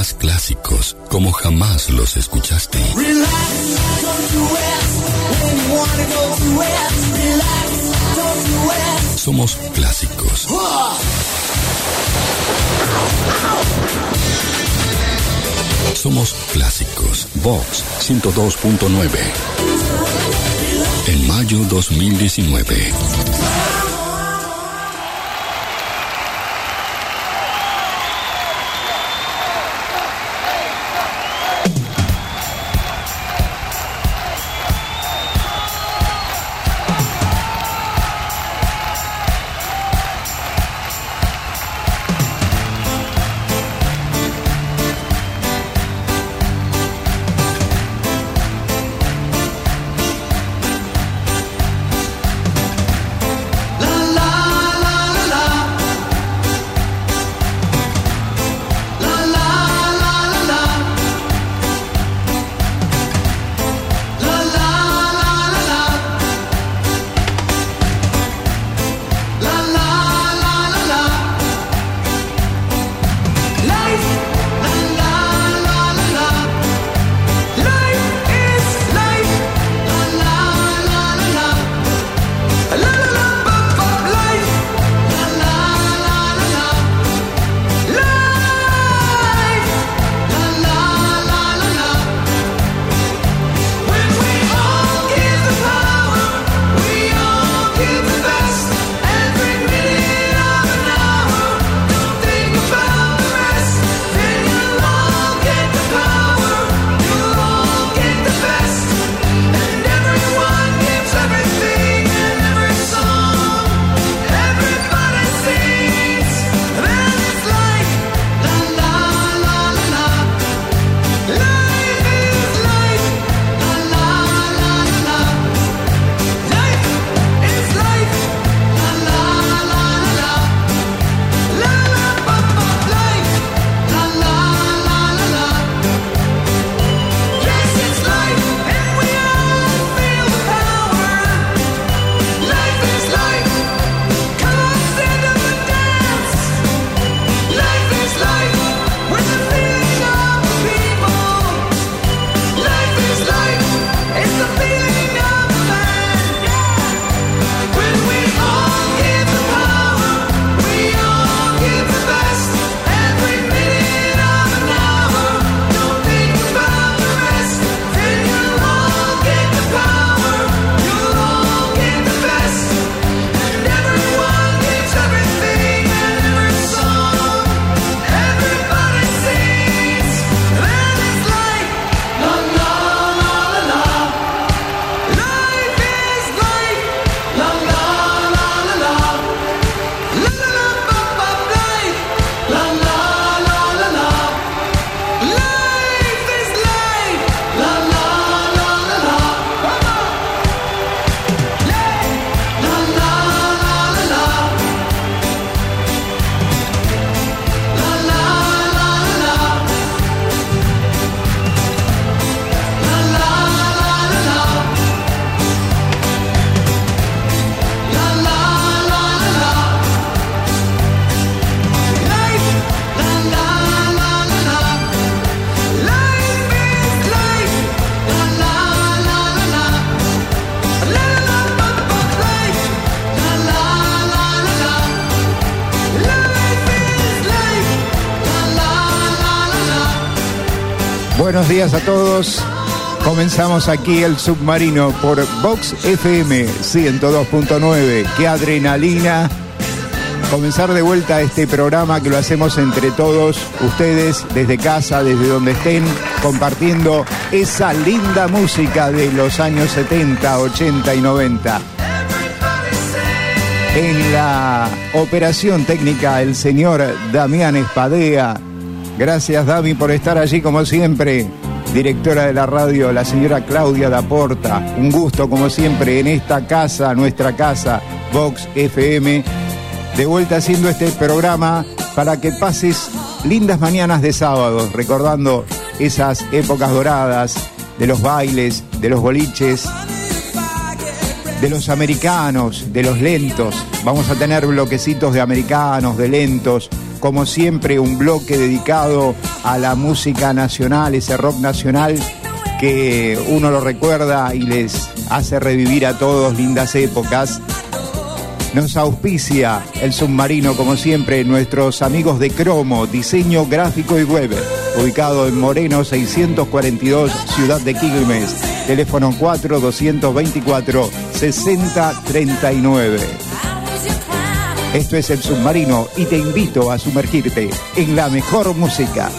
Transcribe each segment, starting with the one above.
más clásicos como jamás los escuchaste. Somos clásicos. Somos clásicos. Vox 102.9. En mayo 2019. Buenos días a todos. Comenzamos aquí el submarino por Vox FM 102.9. ¡Qué adrenalina! Comenzar de vuelta este programa que lo hacemos entre todos ustedes, desde casa, desde donde estén, compartiendo esa linda música de los años 70, 80 y 90. En la operación técnica, el señor Damián Espadea. Gracias, Dami, por estar allí como siempre. Directora de la radio, la señora Claudia Daporta. Un gusto, como siempre, en esta casa, nuestra casa, Vox FM. De vuelta haciendo este programa para que pases lindas mañanas de sábado, recordando esas épocas doradas de los bailes, de los boliches, de los americanos, de los lentos. Vamos a tener bloquecitos de americanos, de lentos, como siempre, un bloque dedicado a la música nacional, ese rock nacional que uno lo recuerda y les hace revivir a todos lindas épocas. Nos auspicia el submarino, como siempre, nuestros amigos de Cromo, diseño gráfico y web, ubicado en Moreno 642, Ciudad de Quilmes, teléfono 4-224-6039. Esto es el submarino y te invito a sumergirte en la mejor música.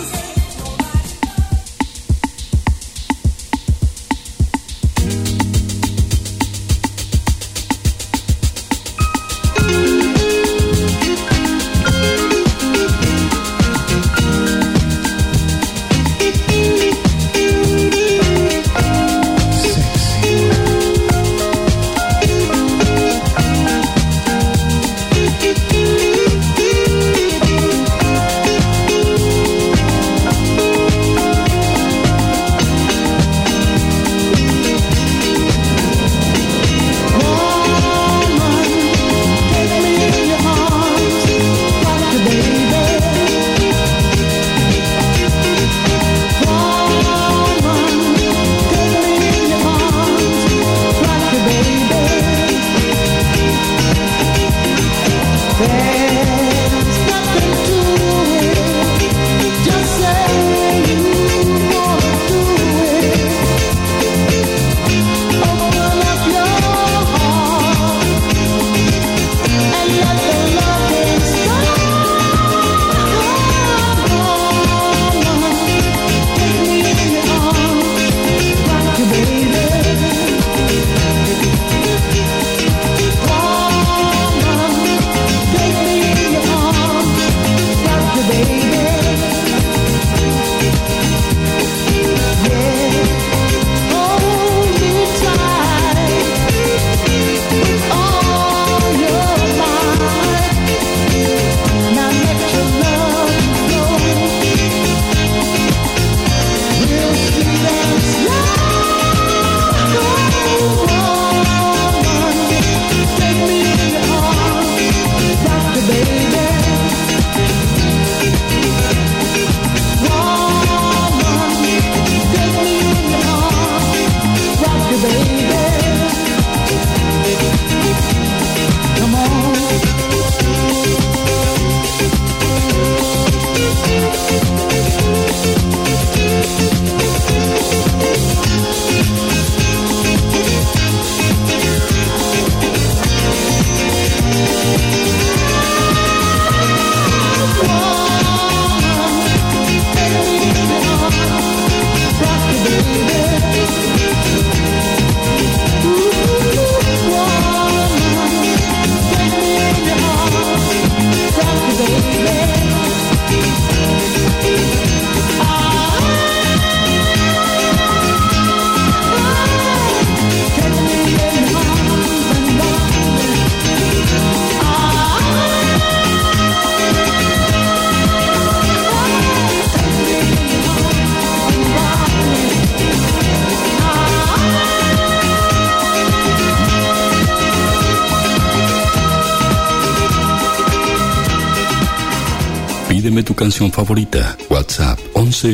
Pídeme tu canción favorita. WhatsApp 11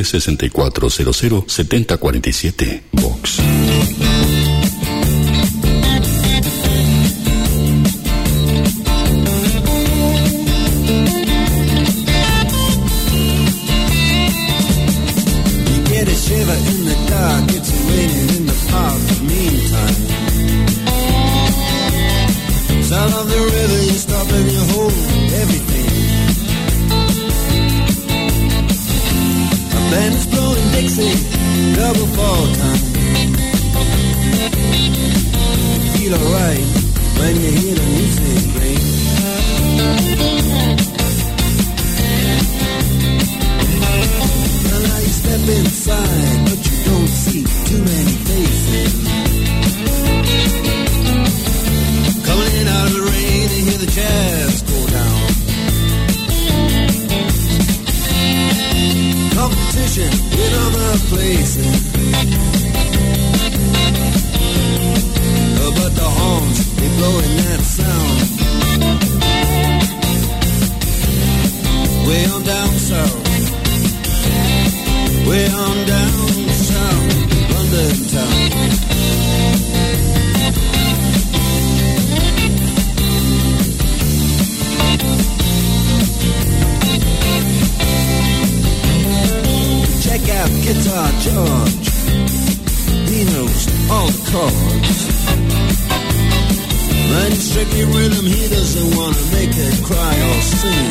6400 7047. Vox. Way south, way on down south, London town. Check out Guitar George, he knows all the chords. Running strictly rhythm, he doesn't want to make it cry or sing.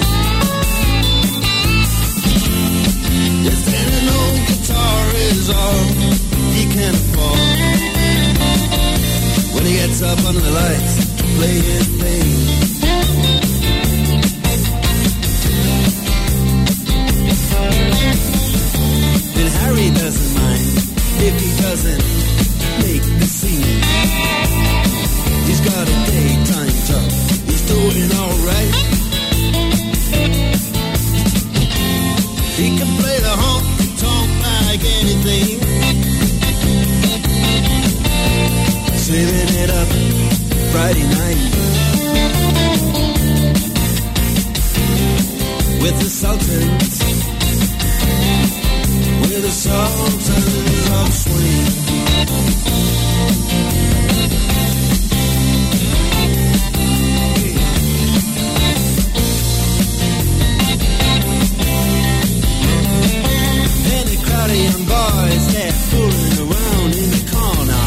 Just an old guitar is all he can afford. When he gets up under the lights to play his thing. And Harry doesn't mind if he doesn't make the scene. He's got a daytime job, he's doing alright. He can play the honky-tonk like anything, saving it up Friday night with the Sultans, with the Sultans of Swing. Young boys, they're fooling around in the corner,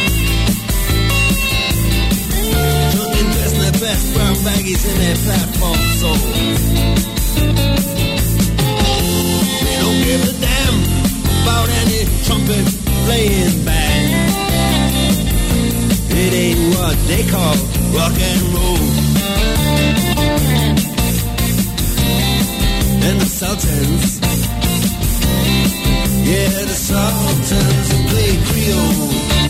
drunk and dressed in their best brown baggies in their platform soles. They don't give a damn about any trumpet playing band. It ain't what they call rock and roll. And the Sultans, yeah, the Sultans play Creole.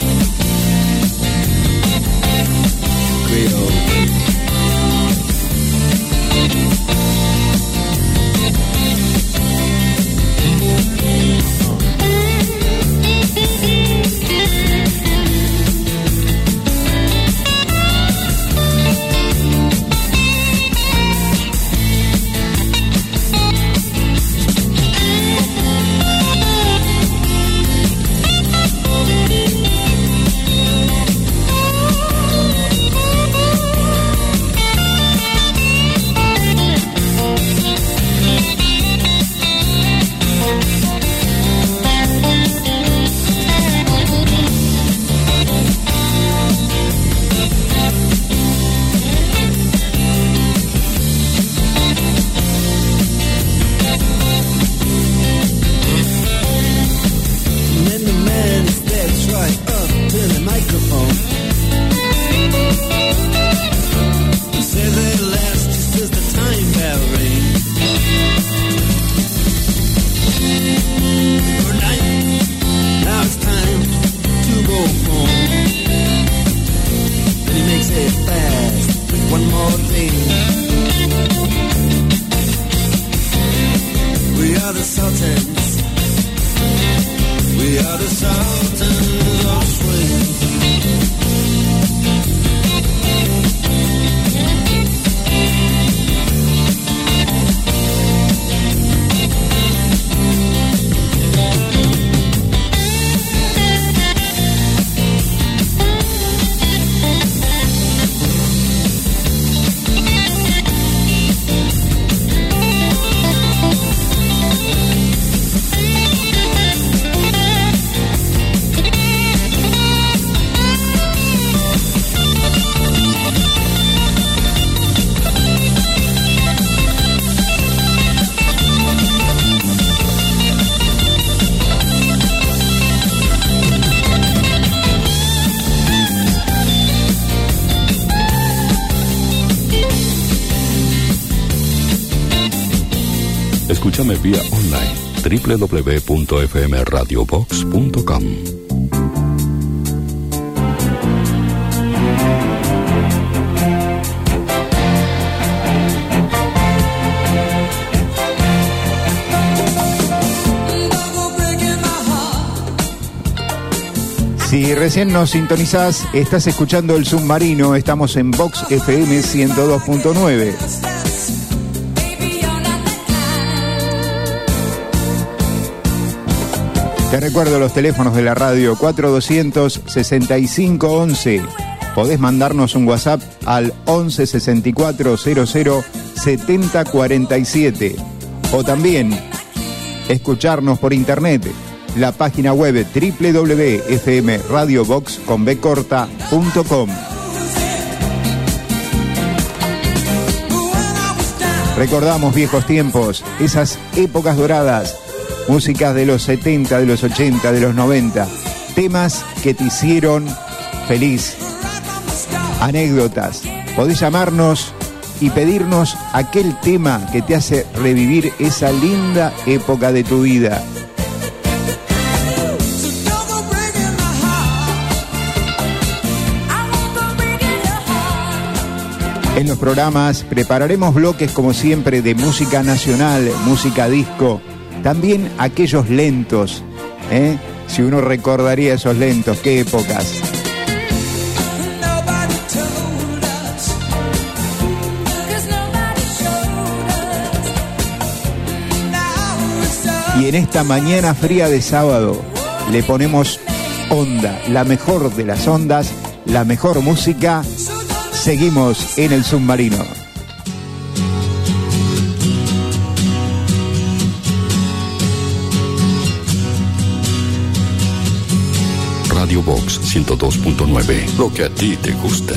Creole. Escúchame vía online www.fmradiobox.com. Si recién nos sintonizás, estás escuchando El Submarino, estamos en Vox FM 102.9. Te recuerdo los teléfonos de la radio 4200-6511. Podés mandarnos un WhatsApp al 11 64 00 70 47. O también escucharnos por internet. La página web www.fmradiobox.com. Recordamos viejos tiempos, esas épocas doradas, músicas de los 70, de los 80, de los 90, temas que te hicieron feliz, anécdotas. Podés llamarnos y pedirnos aquel tema que te hace revivir esa linda época de tu vida. En los programas prepararemos bloques como siempre de música nacional, música disco, también aquellos lentos, si uno recordaría esos lentos, qué épocas. Y en esta mañana fría de sábado le ponemos onda, la mejor de las ondas, la mejor música. Seguimos en el submarino. Radio Box 102.9, lo que a ti te gusta.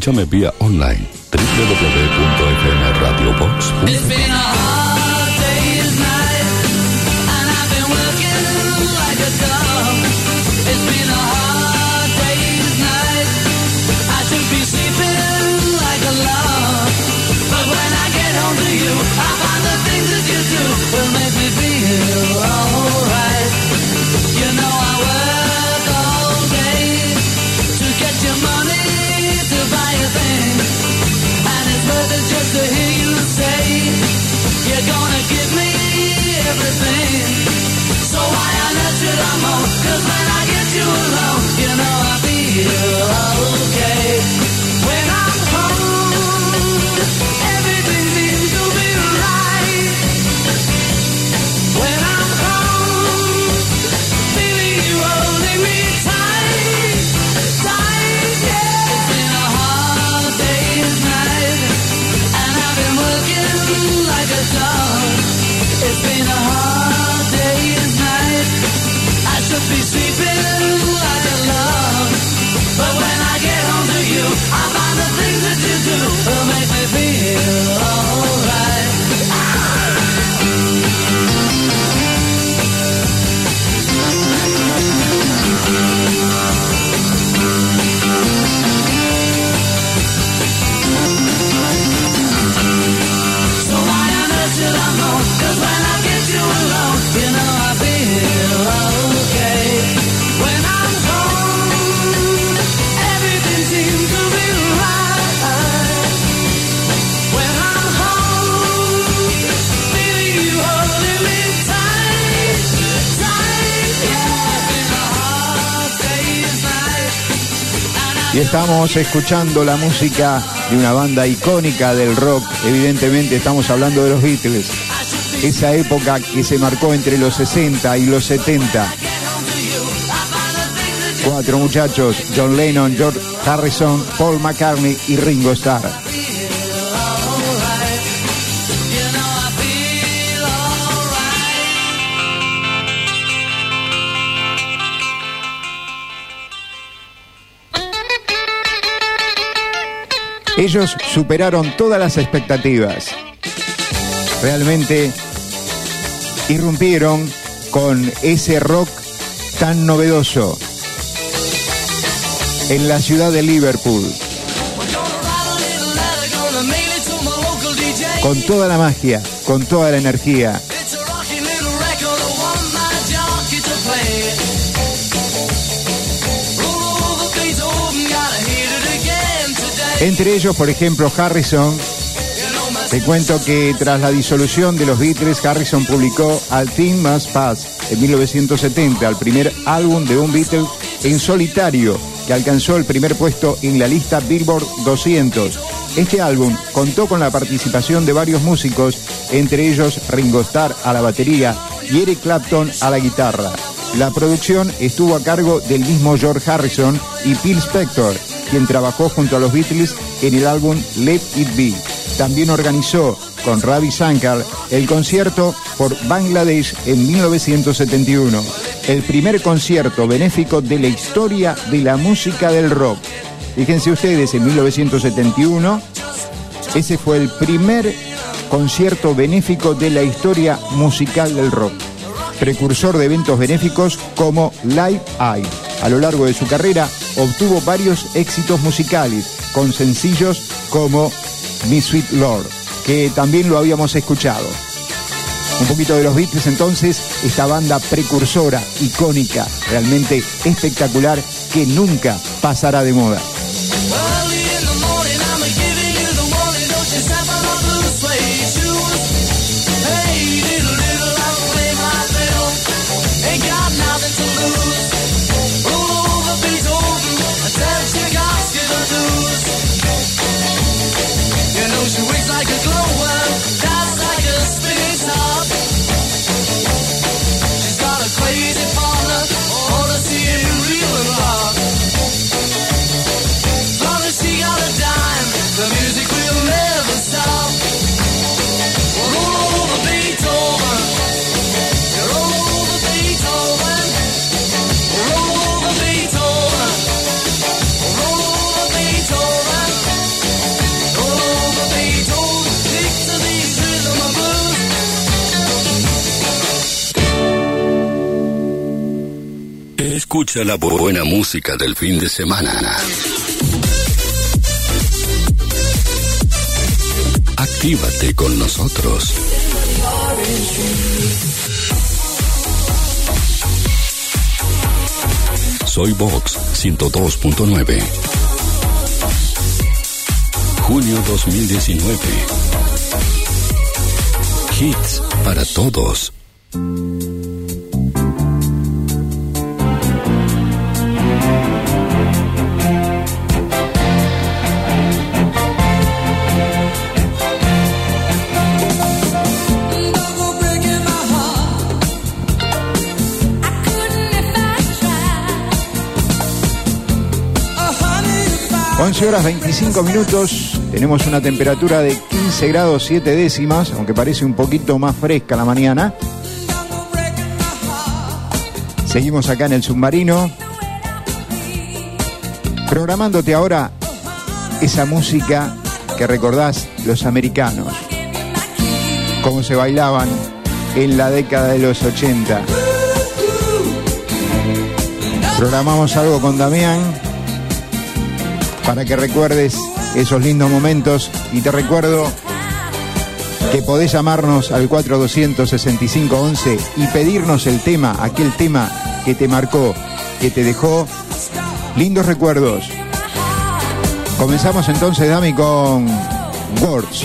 Escúchame vía online www.fmradiobox.com. Y estamos escuchando la música de una banda icónica del rock. Evidentemente estamos hablando de los Beatles. Esa época que se marcó entre los 60 y los 70. 4 muchachos: John Lennon, George Harrison, Paul McCartney y Ringo Starr. Ellos superaron todas las expectativas. Realmente irrumpieron con ese rock tan novedoso en la ciudad de Liverpool, con toda la magia, con toda la energía. Entre ellos, por ejemplo, Harrison. Te cuento que tras la disolución de los Beatles, Harrison publicó All Things Must Pass en 1970, el primer álbum de un Beatle en solitario, que alcanzó el primer puesto en la lista Billboard 200. Este álbum contó con la participación de varios músicos, entre ellos Ringo Starr a la batería y Eric Clapton a la guitarra. La producción estuvo a cargo del mismo George Harrison y Phil Spector, quien trabajó junto a los Beatles en el álbum Let It Be. También organizó con Ravi Shankar el concierto por Bangladesh en 1971, el primer concierto benéfico de la historia de la música del rock. Fíjense ustedes, en 1971, ese fue el primer concierto benéfico de la historia musical del rock, precursor de eventos benéficos como Live Aid. A lo largo de su carrera obtuvo varios éxitos musicales, con sencillos como Mi Sweet Lord, que también lo habíamos escuchado. Un poquito de los Beatles entonces, esta banda precursora, icónica, realmente espectacular, que nunca pasará de moda. Escucha la buena música del fin de semana. Actívate con nosotros. Soy Vox 102.9. Junio 2019. Hits para todos. Horas 25 minutos, tenemos una temperatura de 15 grados 7 décimas, aunque parece un poquito más fresca la mañana. Seguimos acá en el submarino, programándote ahora esa música que recordás los americanos, cómo se bailaban en la década de los 80. Programamos algo con Damián para que recuerdes esos lindos momentos, y te recuerdo que podés llamarnos al 426511 y pedirnos el tema, aquel tema que te marcó, que te dejó lindos recuerdos. Comenzamos entonces, Dami, con Words.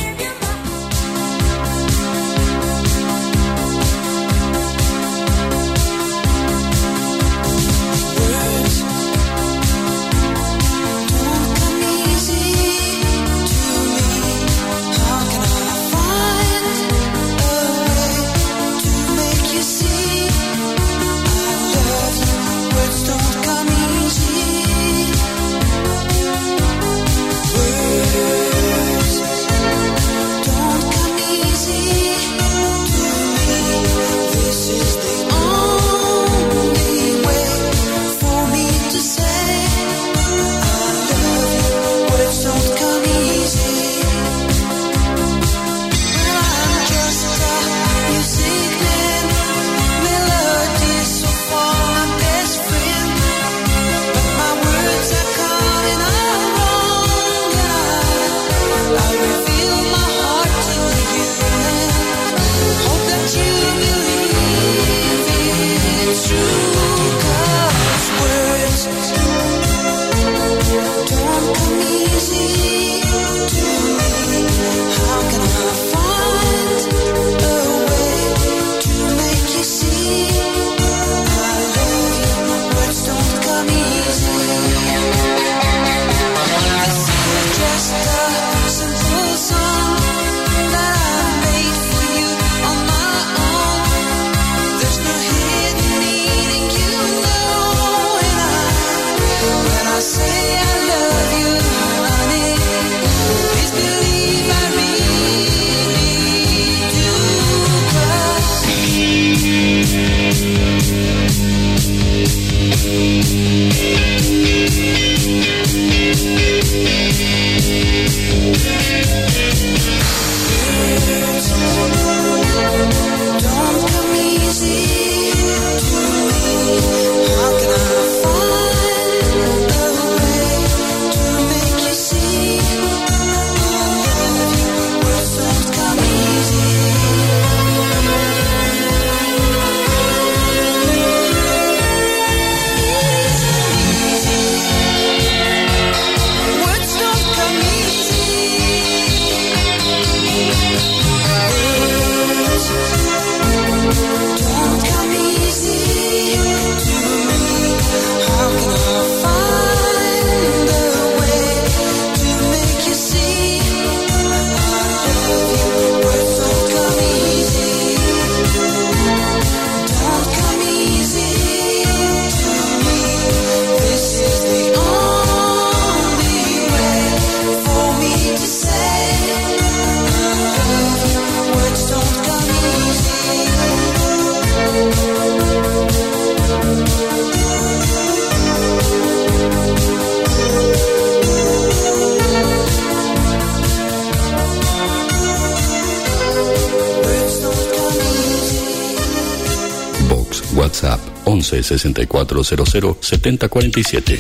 Words WhatsApp 11 6400 7047.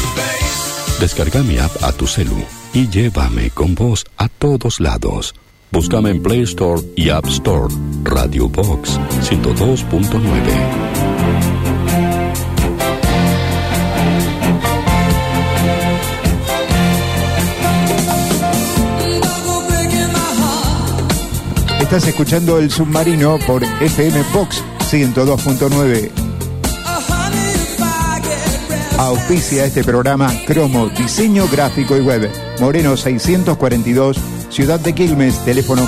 Descarga mi app a tu celu y llévame con vos a todos lados. Búscame en Play Store y App Store. Radio Box 102.9. Estás escuchando El Submarino por FM Box 102.9. Auspicia este programa Cromo, diseño gráfico y web. Moreno 642, Ciudad de Quilmes, teléfono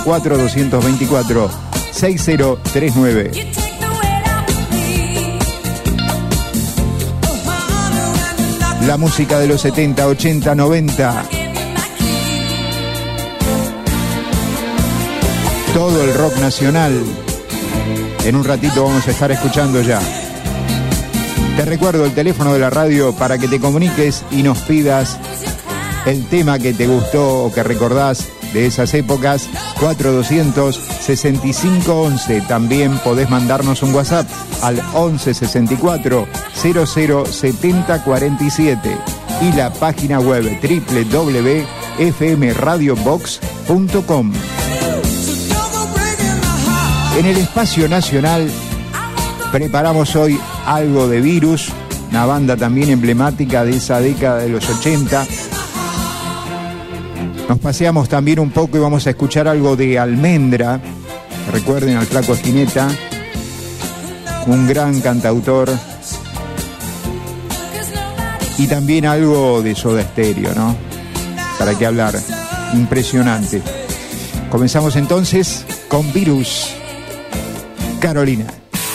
4224-6039. La música de los 70, 80, 90. Todo el rock nacional. En un ratito vamos a estar escuchando ya. Te recuerdo el teléfono de la radio para que te comuniques y nos pidas el tema que te gustó o que recordás de esas épocas. 4200-6511. También podés mandarnos un WhatsApp al 1164 007047 y la página web www.fmradiobox.com. En el espacio nacional preparamos hoy algo de Virus, una banda también emblemática de esa década de los 80. Nos paseamos también un poco y vamos a escuchar algo de Almendra. Recuerden al Flaco Spinetta, un gran cantautor. Y también algo de Soda Stereo, ¿no? ¿Para qué hablar? Impresionante. Comenzamos entonces con Virus, Carolina.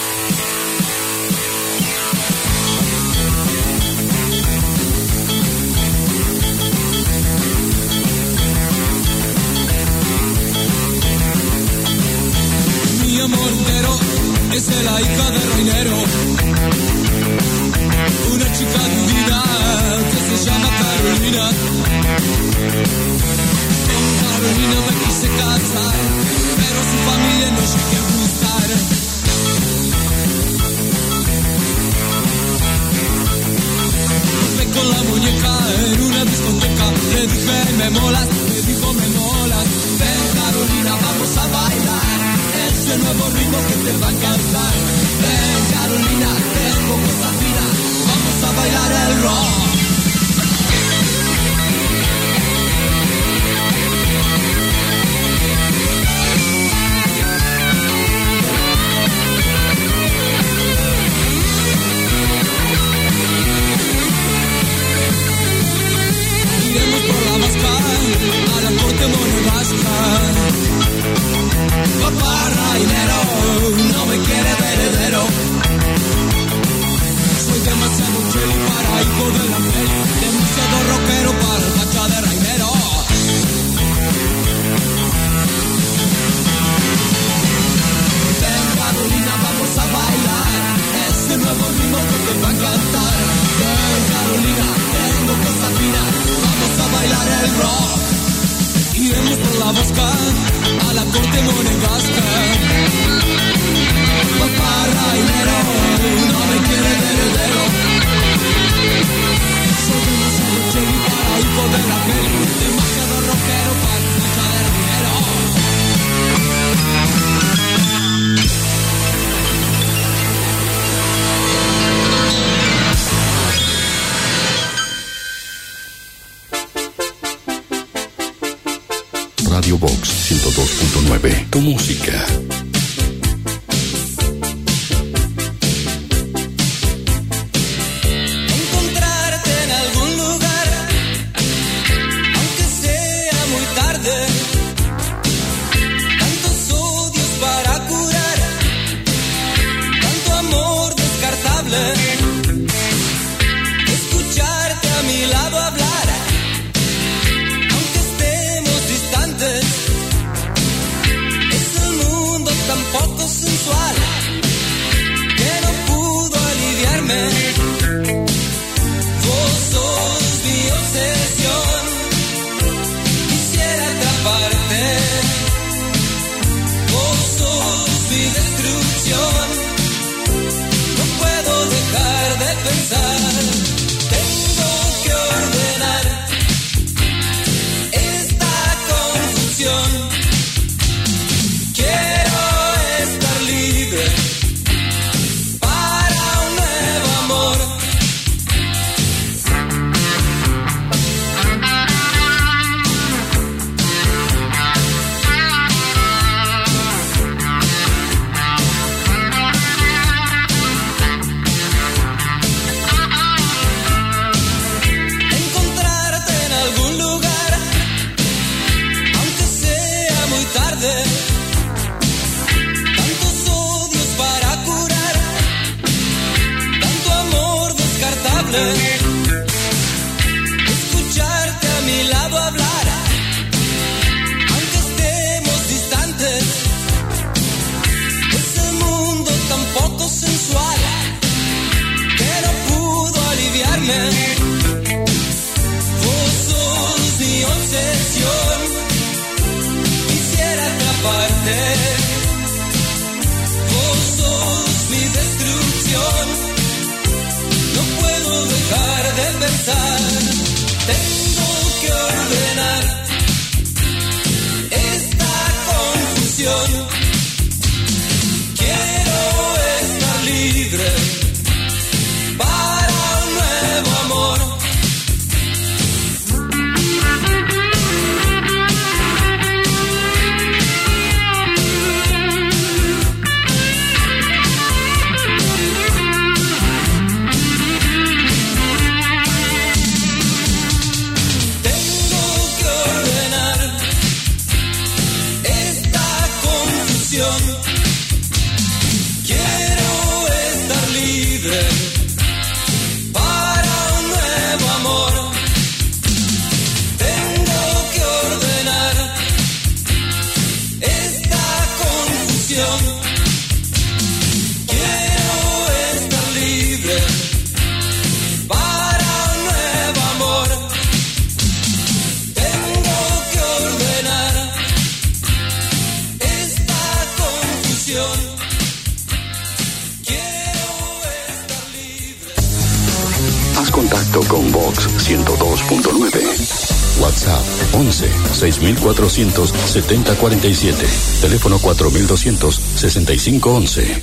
La hija de Rainero, una chica divina que se llama Carolina. Con Carolina me quise casar, pero su familia no llegué a gustar. Fue con la muñeca en una discoteca, le dije me molas, me dijo me molas. Ven Carolina, vamos a bailar ese nuevo ritmo que te va a encantar. Ven Carolina, tengo cosas finas, vamos a bailar el rock. Iremos por la vasca a la corte monegasca. Papá Rainero no me quiere de heredero. Soy demasiado cheli para hijo de la peli, demasiado rockero para el facha de Rainero. Ven Carolina, vamos a bailar ese nuevo ritmo que te va a encantar. Ven Carolina, tengo cosas finas, vamos a bailar el rock. Iremos por la bosca a la corte monegasca. Papá Rainero no me quiere de heredero. Soy demasiado cheli para hijo de la peli, demasiado rockero para facha de Rainero. Radio Box 102.9. Tu música. Encontrarte en algún lugar, aunque sea muy tarde. Tantos odios para curar, tanto amor descartable. Escucharte a mi lado hablar, aunque estemos distantes. Es el mundo con Vox 102.9. WhatsApp 11 6400 7047. Teléfono 4200 6511.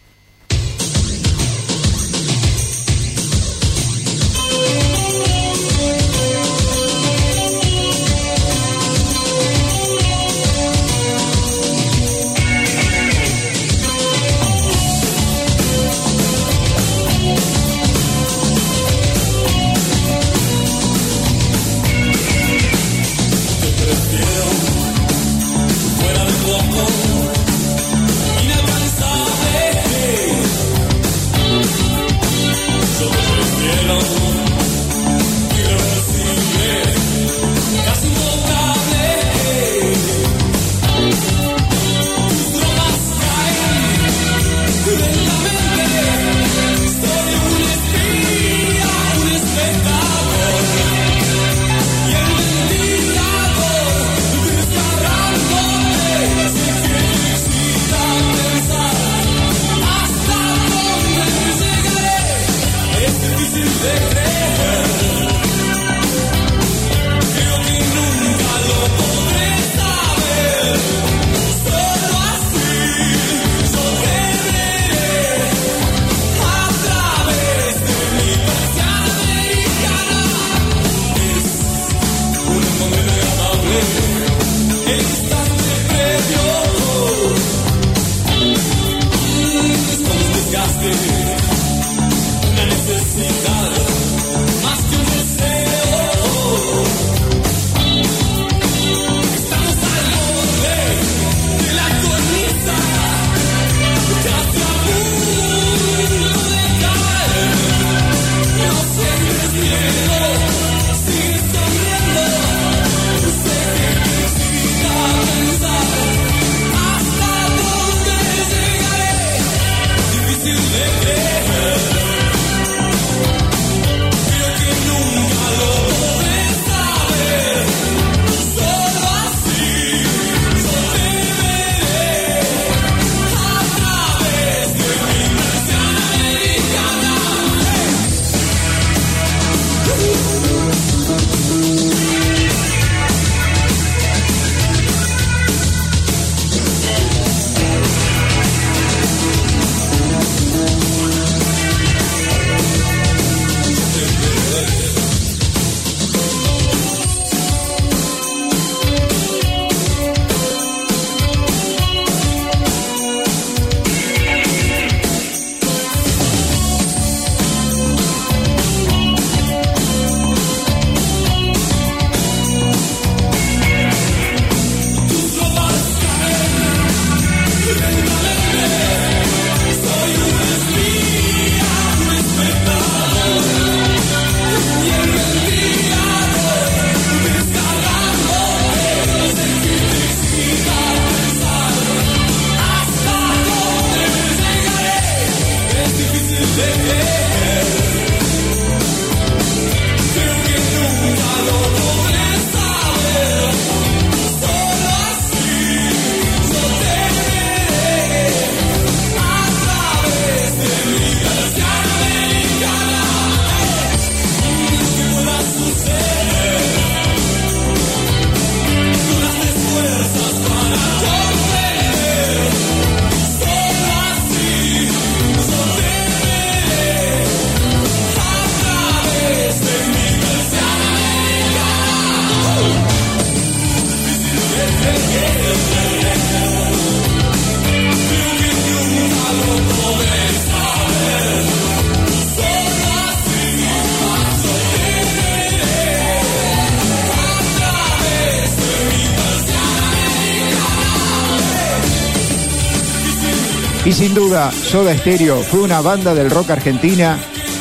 Y sin duda, Soda Stereo fue una banda del rock argentina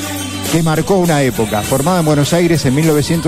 que marcó una época. Formada en Buenos Aires en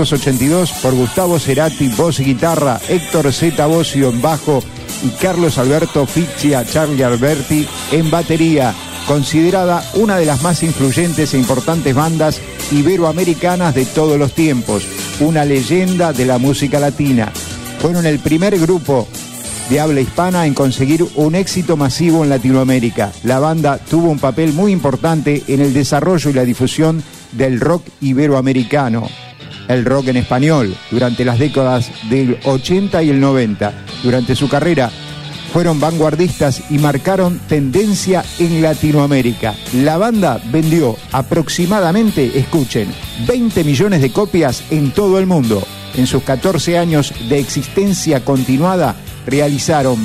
1982 por Gustavo Cerati, voz y guitarra, Héctor Z. Bossio en bajo y Carlos Alberto Ficcia Charlie Alberti en batería. Considerada una de las más influyentes e importantes bandas iberoamericanas de todos los tiempos. Una leyenda de la música latina. Fueron el primer grupo de habla hispana en conseguir un éxito masivo en Latinoamérica. La banda tuvo un papel muy importante en el desarrollo y la difusión del rock iberoamericano, el rock en español, durante las décadas del 80 y el 90. Durante su carrera fueron vanguardistas y marcaron tendencia en Latinoamérica. La banda vendió aproximadamente, escuchen, 20 millones de copias en todo el mundo. En sus 14 años de existencia continuada, realizaron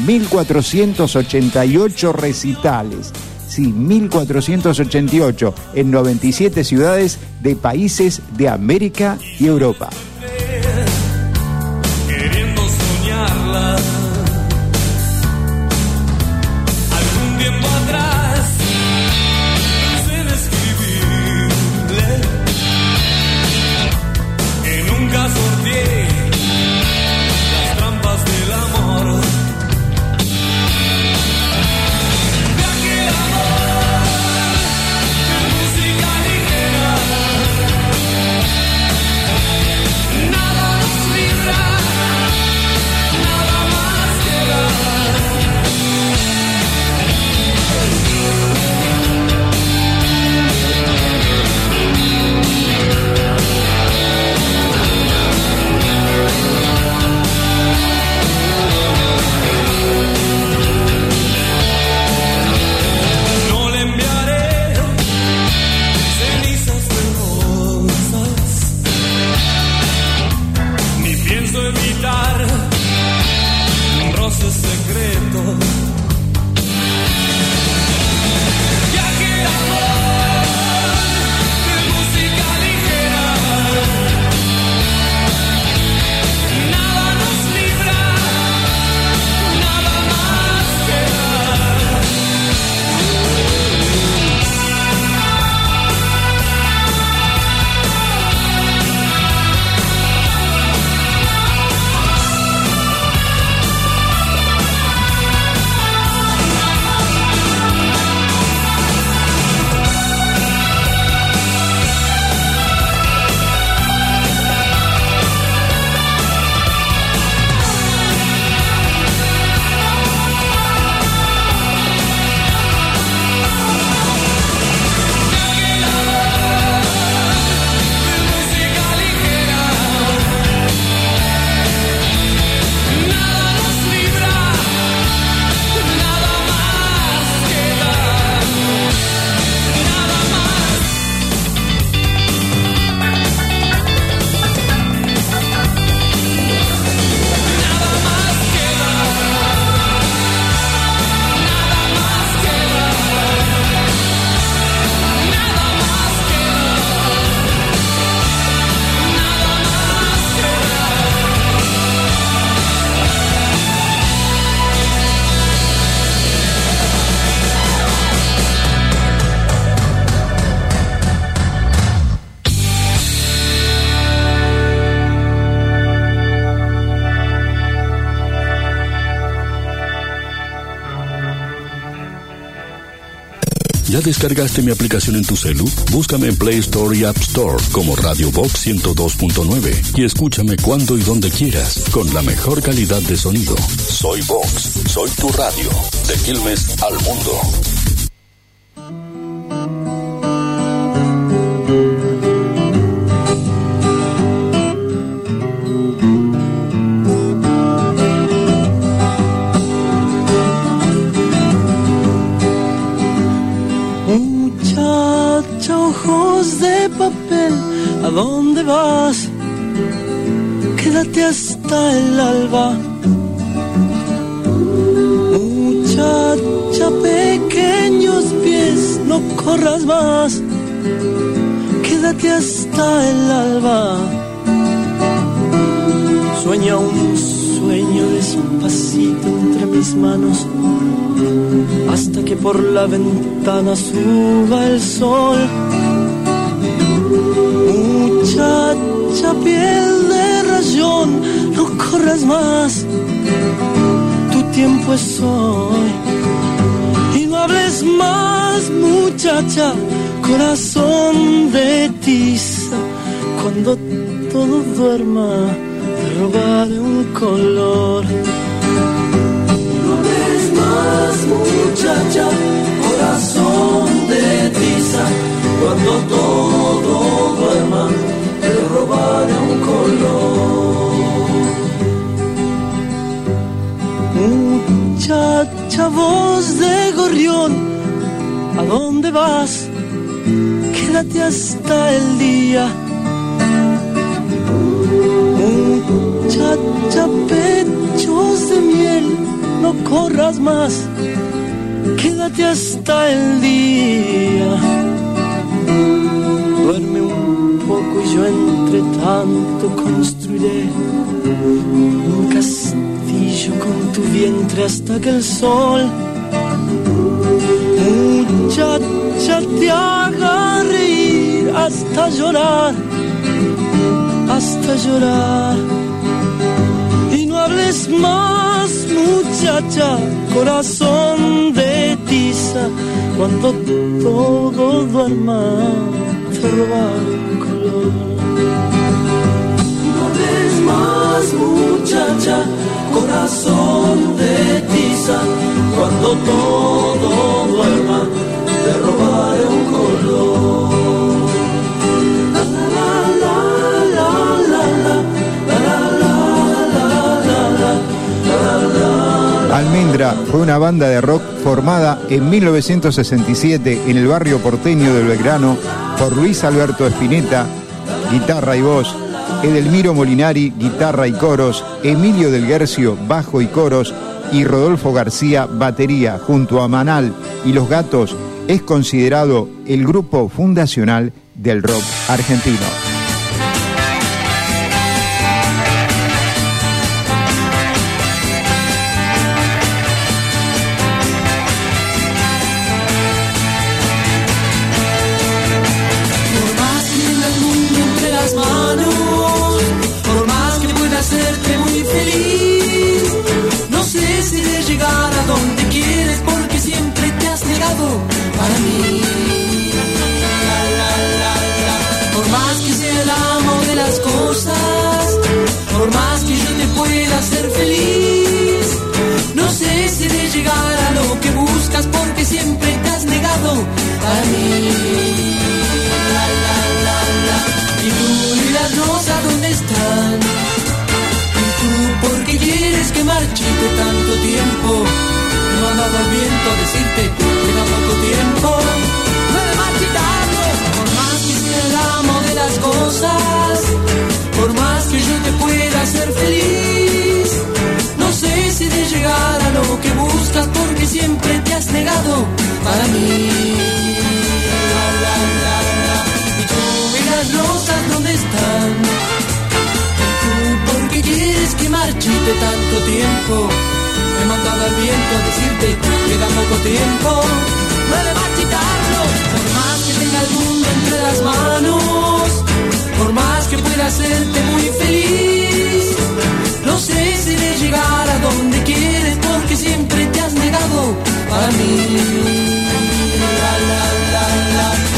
1.488 recitales. Sí, 1.488 en 97 ciudades de países de América y Europa. Queriendo soñarla. Algún tiempo atrás pensé en escribirle que nunca sorteé las trampas del amor. ¿Ya descargaste mi aplicación en tu celu? Búscame en Play Store y App Store como Radio Box 102.9 y escúchame cuando y donde quieras, con la mejor calidad de sonido. Soy Vox, soy tu radio, de Quilmes al mundo. ¿A dónde vas? Quédate hasta el alba. Muchacha, pequeños pies, no corras más. Quédate hasta el alba. Sueña un sueño despacito entre mis manos, hasta que por la ventana suba el sol. Muchacha, piel de rayón, no corras más, tu tiempo es hoy. Y no hables más, muchacha, corazón de tiza. Cuando todo duerma, te robaré un color. No hables más, muchacha, corazón de tiza. Cuando todo Muchacha, voz de gorrión, ¿a dónde vas? Quédate hasta el día. Muchacha, pechos de miel, no corras más, quédate hasta el día. Duerme un poco y yo entre tanto construiré un castillo con tu vientre hasta que el sol, muchacha, te haga reír hasta llorar, hasta llorar. Y no hables más, muchacha, corazón de tiza, cuando todo duerma te roba el color. No hables más, muchacha, corazón de tiza, cuando todo duerma te robaré un color. Almendra fue una banda de rock formada en 1967 en el barrio porteño del Belgrano por Luis Alberto Spinetta, guitarra y voz, Edelmiro Molinari, guitarra y coros, Emilio del Guercio, bajo y coros, y Rodolfo García, batería. Junto a Manal y Los Gatos, es considerado el grupo fundacional del rock argentino. Tanto tiempo, no ha dado el viento a decirte que da poco tiempo, puede marchitarlo. Por más que sea el amo de las cosas, por más que yo te pueda hacer feliz, no sé si de llegar a lo que buscas, porque siempre te has negado para mí. Y tú y las rosas, ¿dónde están? ¿Qué quieres que marchite tanto tiempo? Me he mandado al viento a decirte que queda poco tiempo. No he de marchitarlo. Por más que tenga el mundo entre las manos, por más que pueda hacerte muy feliz, no sé si de llegar a donde quieres, porque siempre te has negado para mí. La, la, la, la.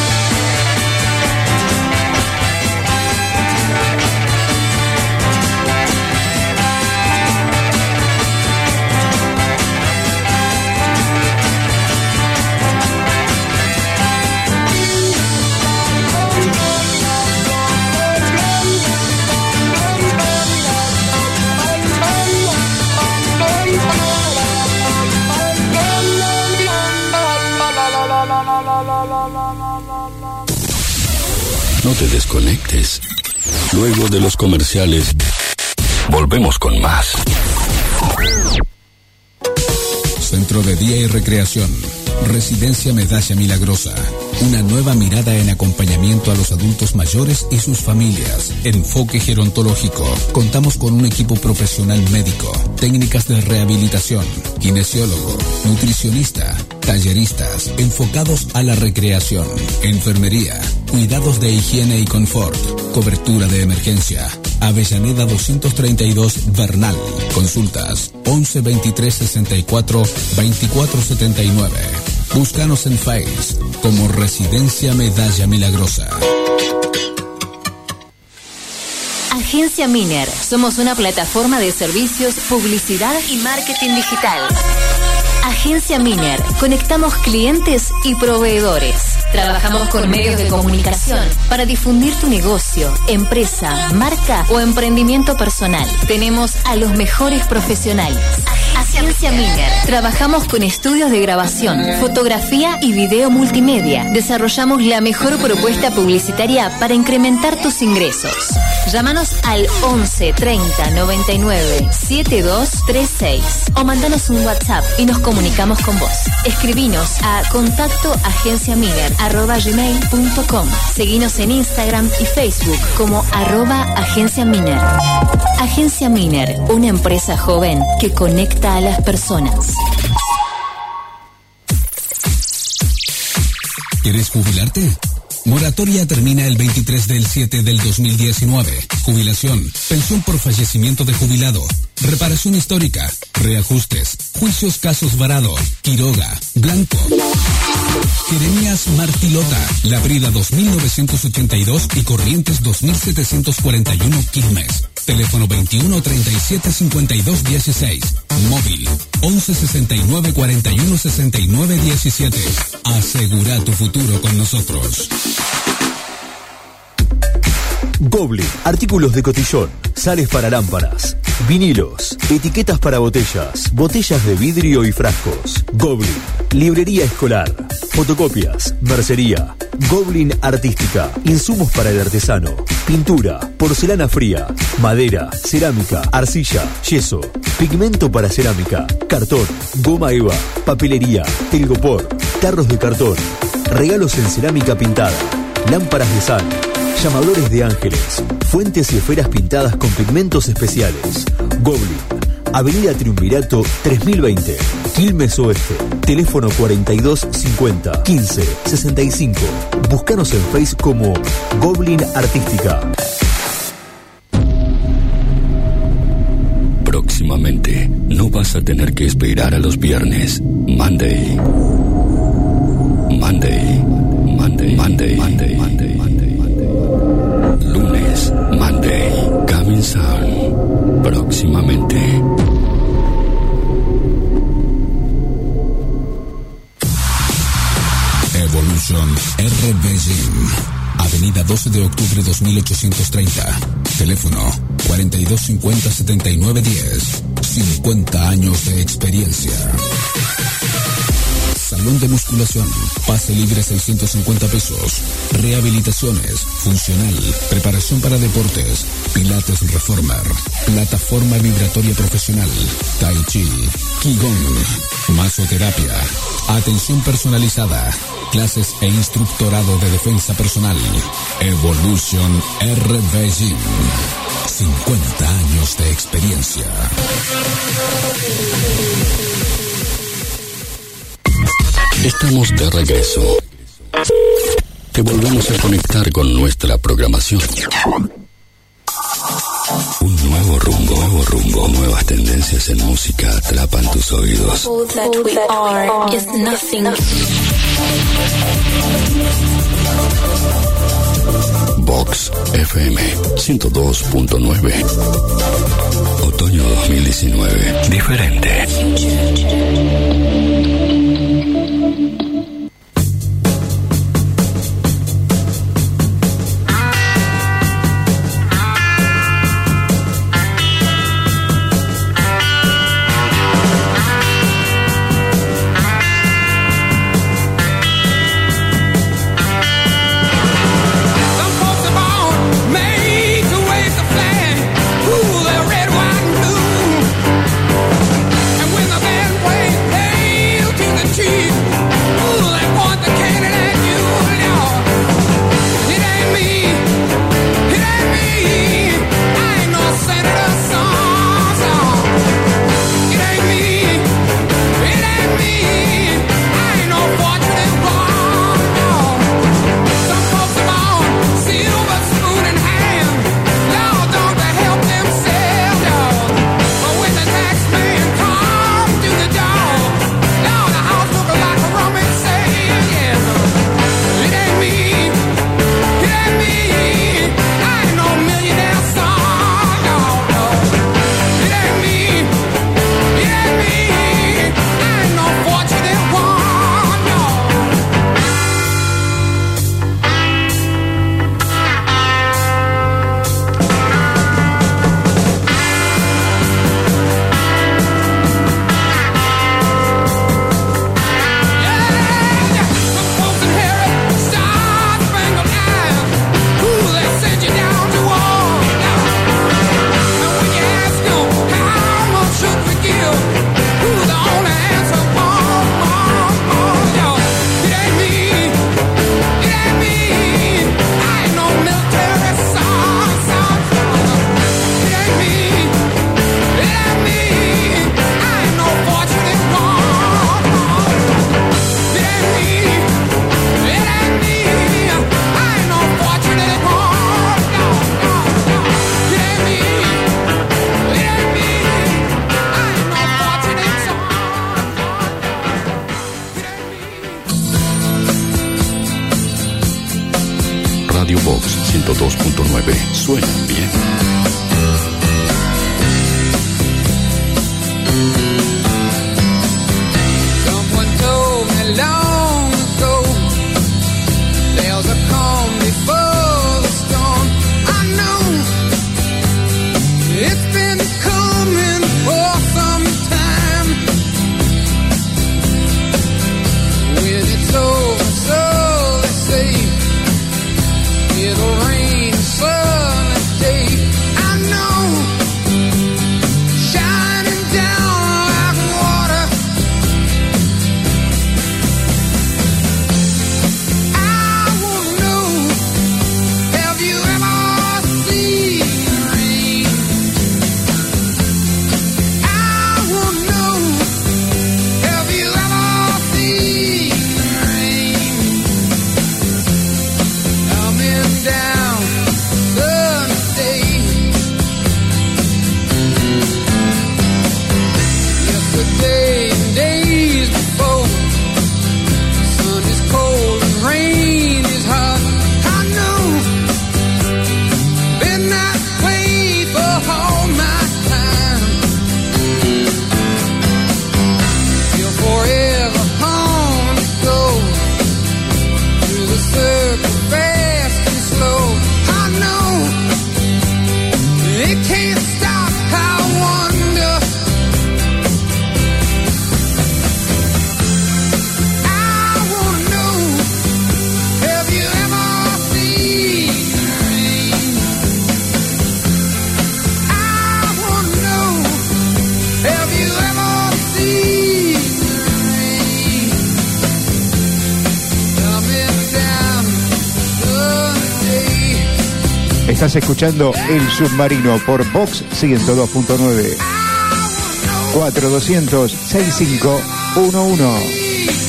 No te desconectes. Luego de los comerciales, volvemos con más. Centro de Día y Recreación. Residencia Medalla Milagrosa. Una nueva mirada en acompañamiento a los adultos mayores y sus familias. Enfoque gerontológico. Contamos con un equipo profesional médico, técnicas de rehabilitación, kinesiólogo, nutricionista, talleristas, enfocados a la recreación, enfermería, cuidados de higiene y confort, cobertura de emergencia. Avellaneda 232 Bernal. Consultas 11 23 64 24 79. Búscanos en Face como Residencia Medalla Milagrosa. Agencia Miner. Somos una plataforma de servicios, publicidad y marketing digital. Agencia Miner. Conectamos clientes y proveedores. Trabajamos con medios de comunicación para difundir tu negocio, empresa, marca o emprendimiento personal. Tenemos a los mejores profesionales. Agencia Miner. Trabajamos con estudios de grabación, fotografía y video multimedia. Desarrollamos la mejor propuesta publicitaria para incrementar tus ingresos. Llámanos al 11 30 99 7236 o mandanos un WhatsApp y nos comunicamos con vos. Escribinos a contactoagenciaminer@gmail.com. Seguinos en Instagram y Facebook como @agenciaminer. Agencia Miner, una empresa joven que conecta a las personas. ¿Quieres jubilarte? Moratoria termina el 23 del 7 del 2019. Jubilación, pensión por fallecimiento de jubilado, reparación histórica, reajustes, juicios casos varado, Quiroga, Blanco, Jeremías Martilota, La Brida 2982 y Corrientes 2741 Quilmes. Teléfono 21 37 52 16. Móvil 11 69 41 69 17. Asegura tu futuro con nosotros. Goblin, artículos de cotillón, sales para lámparas, vinilos, etiquetas para botellas, botellas de vidrio y frascos. Goblin, librería escolar, fotocopias, mercería. Goblin Artística, insumos para el artesano, pintura, porcelana fría, madera, cerámica, arcilla, yeso, pigmento para cerámica, cartón, goma eva, papelería, telgopor, tarros de cartón, regalos en cerámica pintada, lámparas de sal, llamadores de ángeles, fuentes y esferas pintadas con pigmentos especiales. Goblin, Avenida Triunvirato 3020, Quilmes Oeste. Teléfono 42 50 15 65. Búscanos en Facebook como Goblin Artística. Próximamente, no vas a tener que esperar a los viernes. Monday. Lunes, Monday. Coming soon. Próximamente. Evolution RB Gym. Avenida 12 de octubre 2830. Teléfono 4250 7910. 50 años de experiencia. Salón de musculación, pase libre 650 pesos, rehabilitaciones, funcional, preparación para deportes, pilates reformer, plataforma vibratoria profesional, tai chi, qigong, masoterapia, atención personalizada, clases e instructorado de defensa personal. Evolution RB Gym. 50 años de experiencia. Estamos de regreso. Te volvemos a conectar con nuestra programación. Un nuevo rumbo, nuevas tendencias en música atrapan tus oídos. All that we are is nothing. Vox FM 102.9. Otoño 2019. Diferente. And when the band 102.9. Suena bien. Someone told me long ago, there's a calm before the storm. I know it's been coming for some time. When it's over, so they say, it'll rain a sunny day. I know, shining down like water. I wanna know, have you ever seen rain? I wanna know, have you ever seen rain? Coming down sunny day. Yesterday and days before, sun is cold and rain is hot. I know, been that way for all my time. You're forever home to go through the circle fast and slow. I know, it can't stop. I wonder, I wanna know, have you ever seen rain? I wanna know, have you ever seen rain? Coming down Sunday. Estás escuchando El Submarino por Vox 102.9. 4200-6511.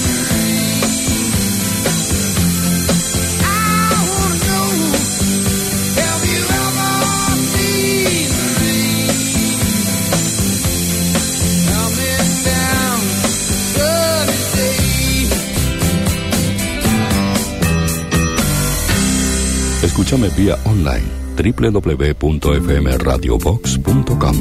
Escúchame vía online www.fmradiovox.com.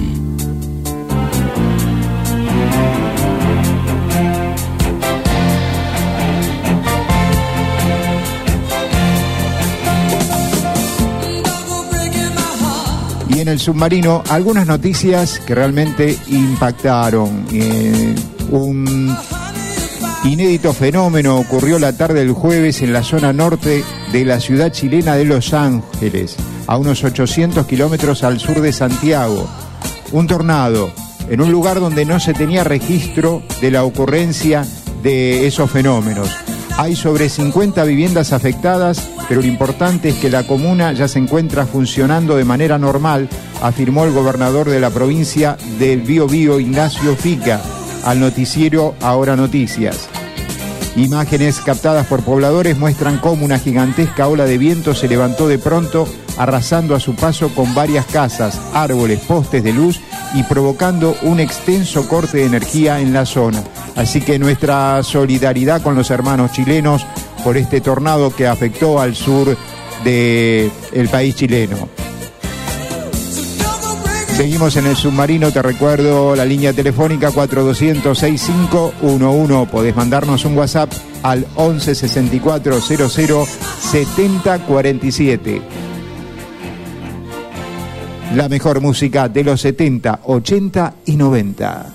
Y en El Submarino, algunas noticias que realmente impactaron. Un inédito fenómeno ocurrió la tarde del jueves en la zona norte de la ciudad chilena de Los Ángeles, a unos 800 kilómetros al sur de Santiago. Un tornado en un lugar donde no se tenía registro de la ocurrencia de esos fenómenos. Hay sobre 50 viviendas afectadas, pero lo importante es que la comuna ya se encuentra funcionando de manera normal, afirmó el gobernador de la provincia del Biobío, Ignacio Fica, al noticiero Ahora Noticias. Imágenes captadas por pobladores muestran cómo una gigantesca ola de viento se levantó de pronto, arrasando a su paso con varias casas, árboles, postes de luz y provocando un extenso corte de energía en la zona. Así que nuestra solidaridad con los hermanos chilenos por este tornado que afectó al sur del país chileno. Seguimos en El Submarino, te recuerdo la línea telefónica 4200-6511. Podés mandarnos un WhatsApp al 11 64 00 70 47. La mejor música de los 70, 80 y 90.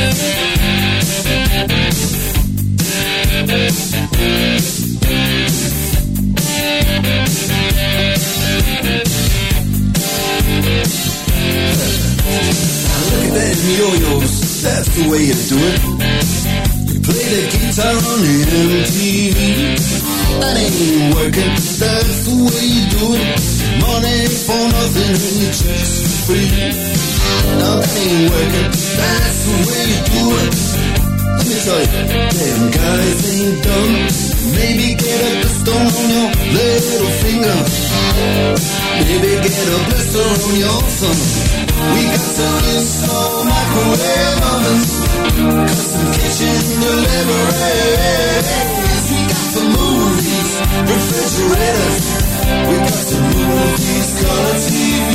Yo-yos, that's the way you do it. You play the guitar on the MTV. That ain't working, that's the way you do it. Money for nothing and your checks for free. Now that ain't working, that's the way you do it. Let me tell you, them guys ain't dumb. Maybe get a blister on your little finger. Maybe get a blister on your thumb. We got some install microwave ovens, custom kitchen deliveries. We got some movies, refrigerators. We got some movies, color TV.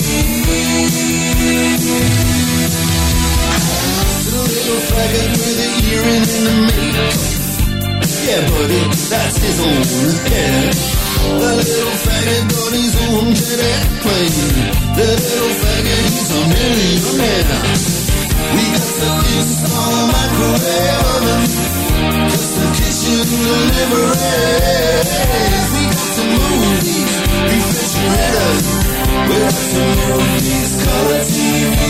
The little faggot with an earring and a makeup. Yeah, buddy, that's his own hair. The little faggot got his own jet airplane. The little faggot, he's a millionaire. We got some install microwave oven, custom kitchen deliveries. We got some movies, refrigerators. We got some movies, color TV.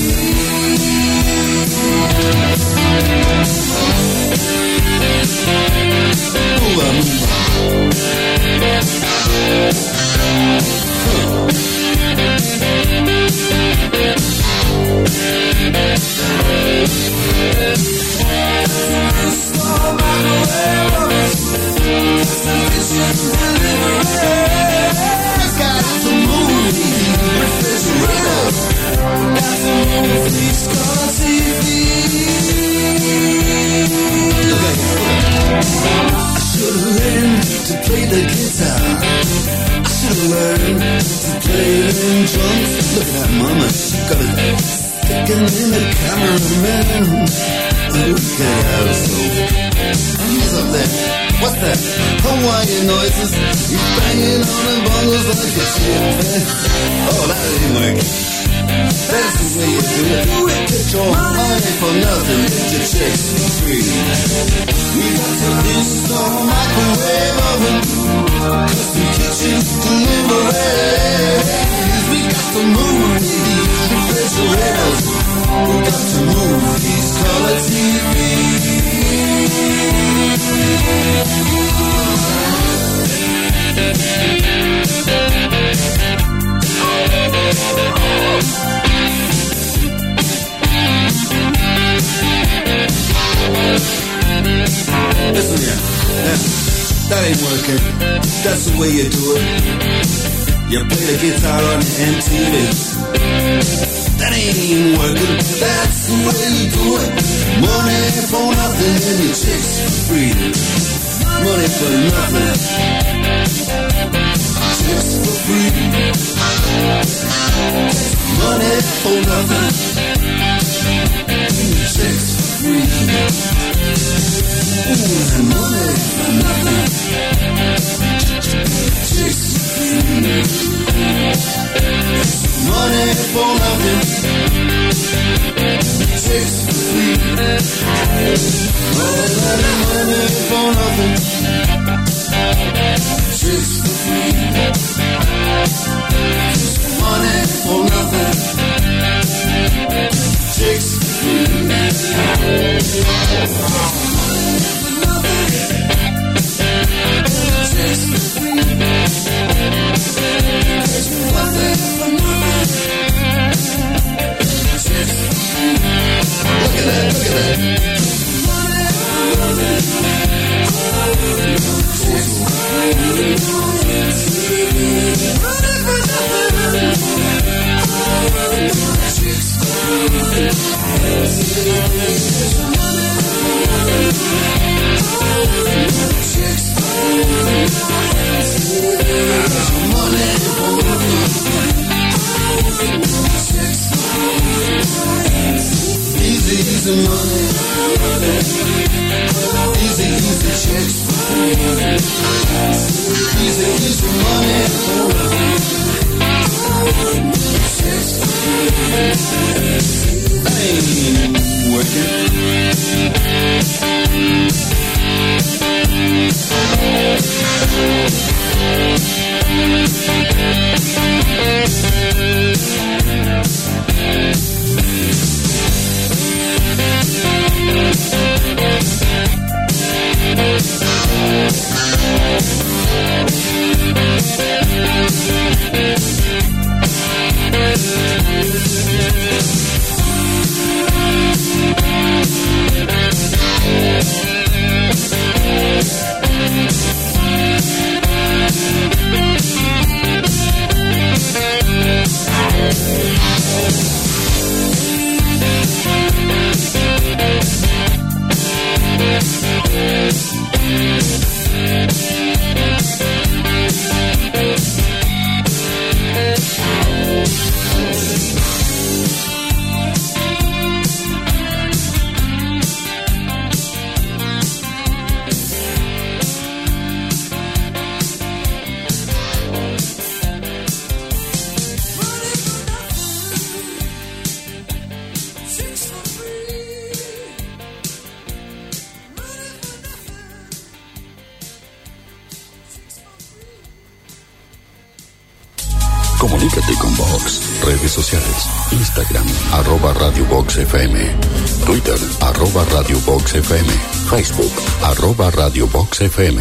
Hawaiian noises, he's banging on the bongos like a chimpanzee. Oh, that ain't working. That's the way you do it. Get your money for nothing, get your checks for free. We got the install microwave oven, custom kitchen deliveries. We got the movies, refrigerators. We got the movies, color TV. Listen here, that ain't working. That's the way you do it. You play the guitar on the MTV. That ain't working. That's the way you do it. Money for nothing and your chicks for free. Money for nothing, chicks for free. Money for nothing, chicks for free. Ooh, money for nothing, chicks for free. Money for nothing, chicks for free. Money for nothing, chicks for free. Money for nothing, chicks for free. Look at that, look at that. Easy, easy money. Easy, easy checks. Easy, easy money. Checks. That ain't working. Comunícate con Vox. Redes sociales: Instagram, @Radio Vox FM. Twitter, @Radio Vox FM. Facebook, @Radio Vox FM.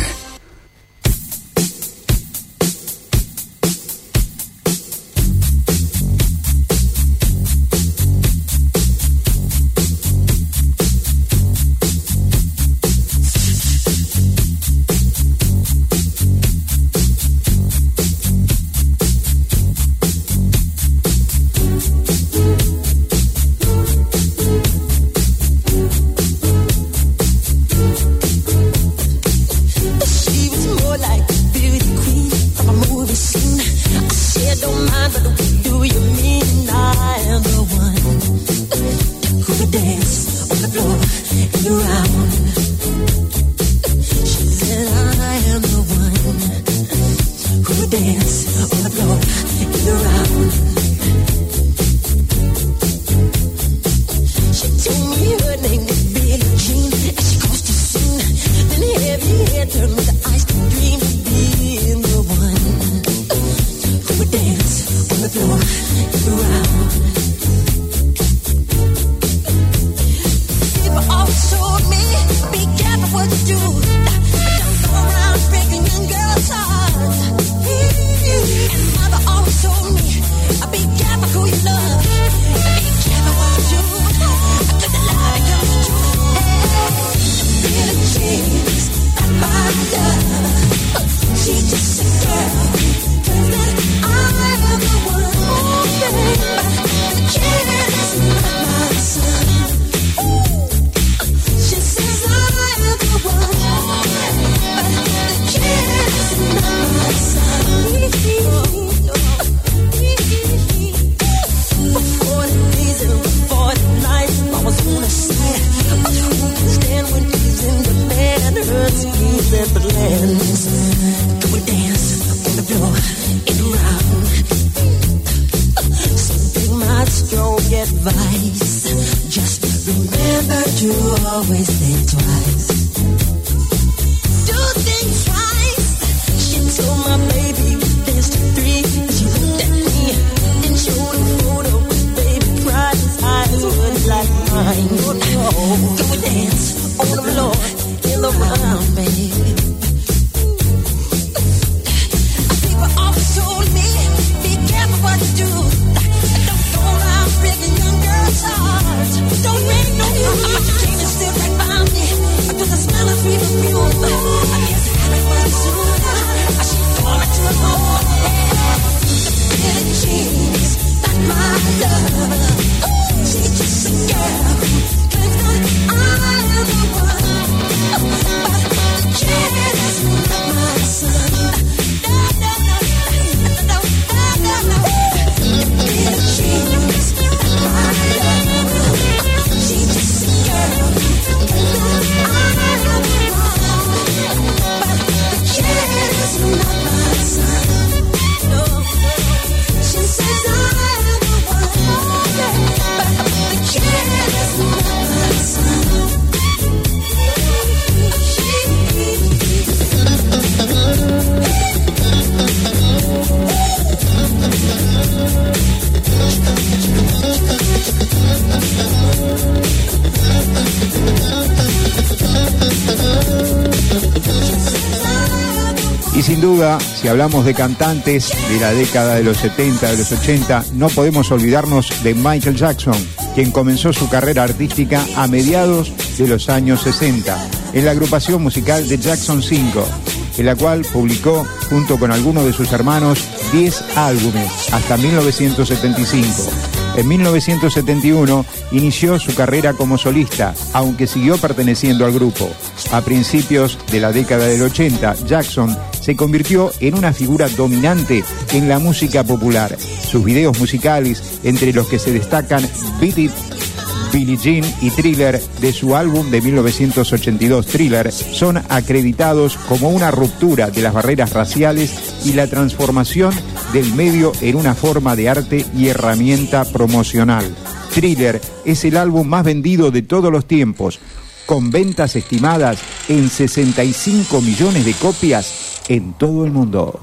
sin duda, si hablamos de cantantes de la década de los 70, de los 80, no podemos olvidarnos de Michael Jackson, quien comenzó su carrera artística a mediados de los años 60, en la agrupación musical de Jackson 5, en la cual publicó, junto con algunos de sus hermanos, 10 álbumes hasta 1975. En 1971 inició su carrera como solista, aunque siguió perteneciendo al grupo. A principios de la década del 80, Jackson se convirtió en una figura dominante en la música popular. Sus videos musicales, entre los que se destacan Beat It, Billie Jean y Thriller de su álbum de 1982 Thriller, son acreditados como una ruptura de las barreras raciales y la transformación del medio en una forma de arte y herramienta promocional. Thriller es el álbum más vendido de todos los tiempos, con ventas estimadas en 65 millones de copias en todo el mundo.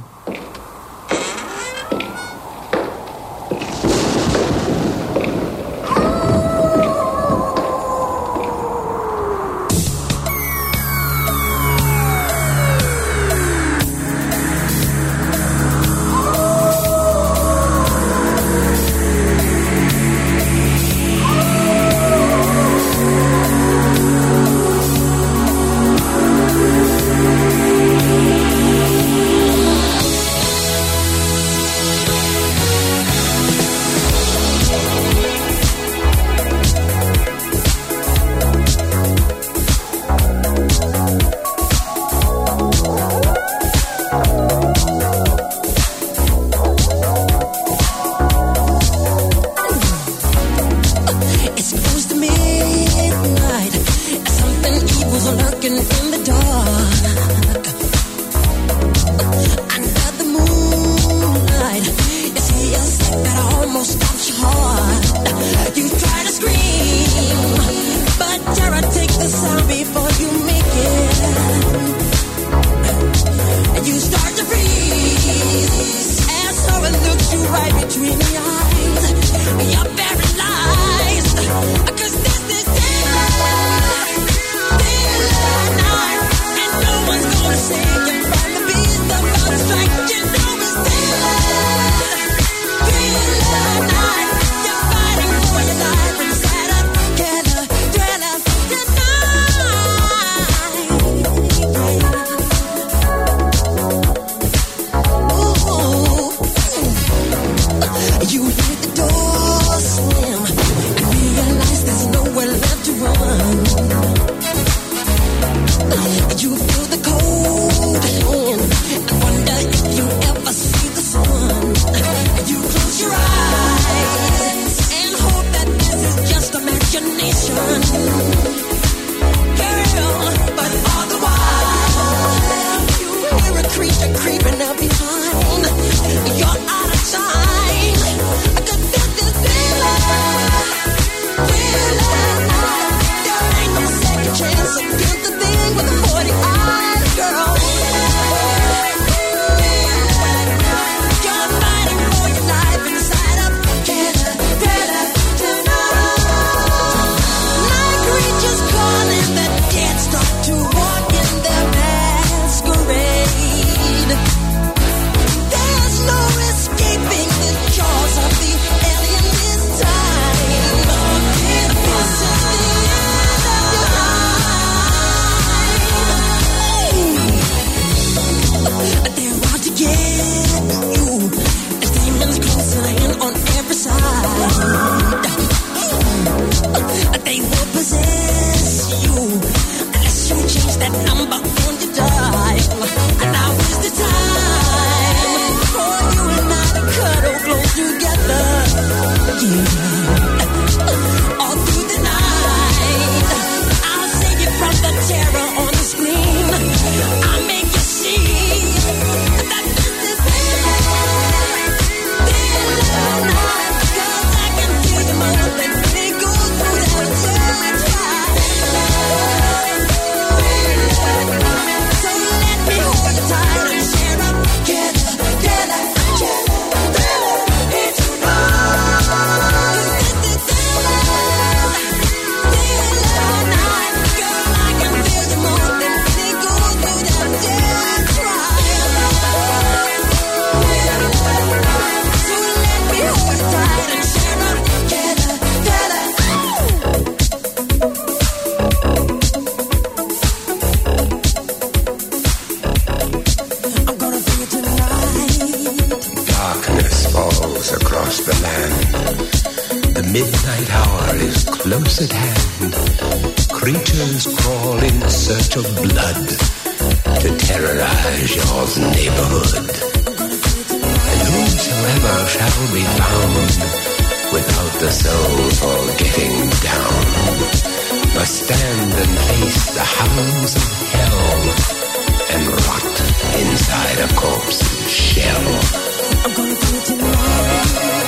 Darkness falls across the land. The midnight hour is close at hand. Creatures crawl in search of blood to terrorize your neighborhood. And whosoever shall be found without the soul for getting down must stand and face the hounds of hell and rot inside a corpse's shell. I'm gonna do it tonight.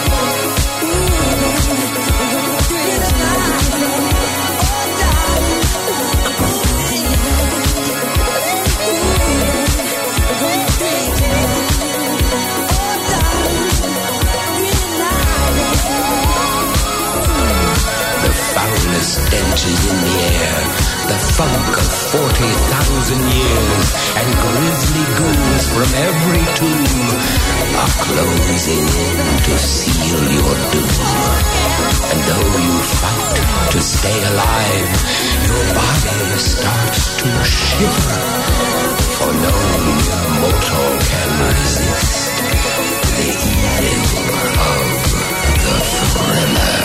Stenches in the air, the funk of 40,000 years, and grisly ghouls from every tomb are closing in to seal your doom. And though you fight to stay alive, your body starts to shiver, for no mortal can resist the evil of the thriller.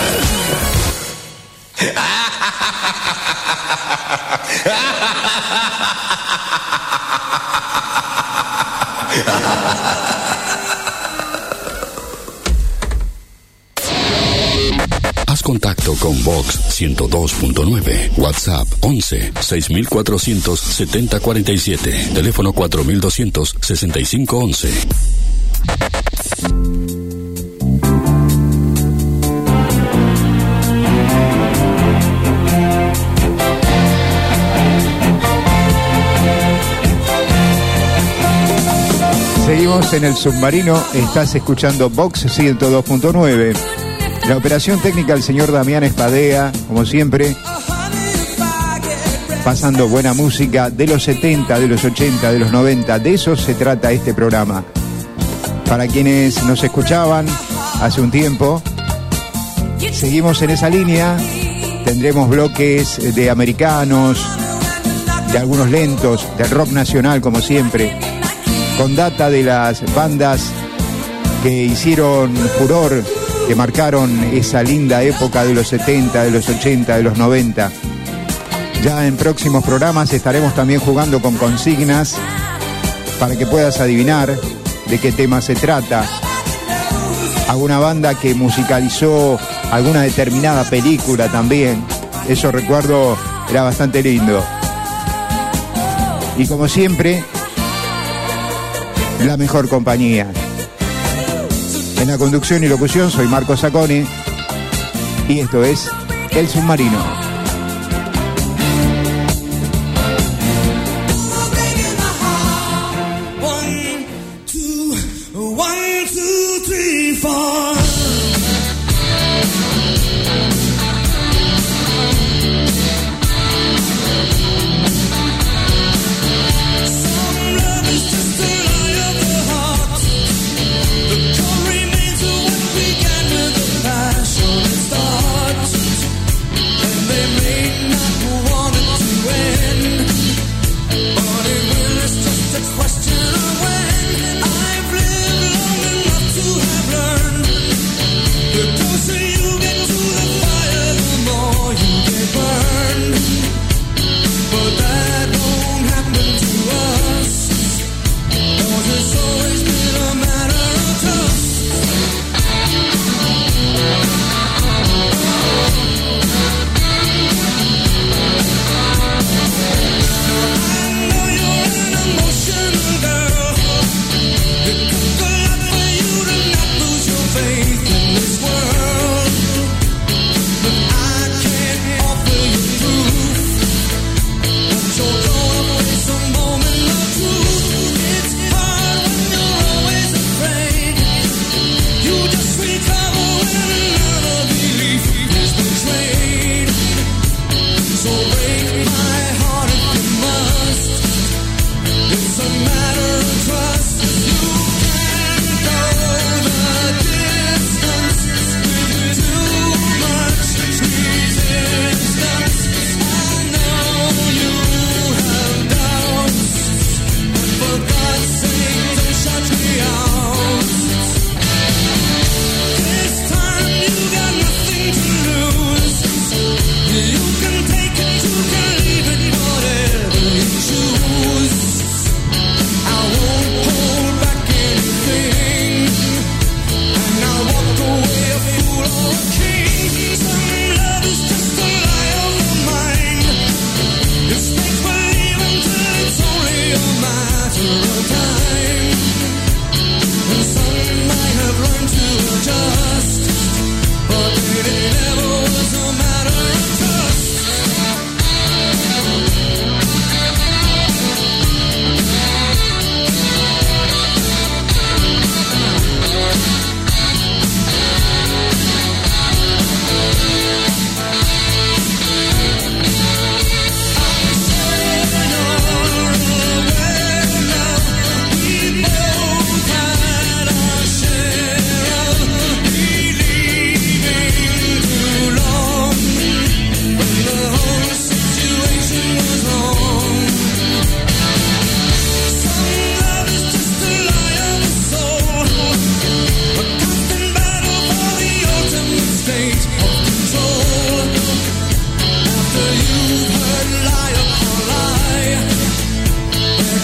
Haz contacto con Vox 102.9, WhatsApp 11 6400 7047, teléfono 4200 6511. Seguimos en el submarino, estás escuchando Vox 102.9. La operación técnica del señor Damián Espadea, como siempre, pasando buena música de los 70, de los 80, de los 90. De eso se trata este programa. Para quienes nos escuchaban hace un tiempo, seguimos en esa línea. Tendremos bloques de americanos, de algunos lentos, del rock nacional, como siempre, con data de las bandas que hicieron furor, que marcaron esa linda época de los 70, de los 80, de los 90. Ya en próximos programas estaremos también jugando con consignas para que puedas adivinar de qué tema se trata. Alguna banda que musicalizó alguna determinada película también. Eso recuerdo, era bastante lindo. Y como siempre, la mejor compañía. En la conducción y locución soy Marco Saccone y esto es El Submarino. They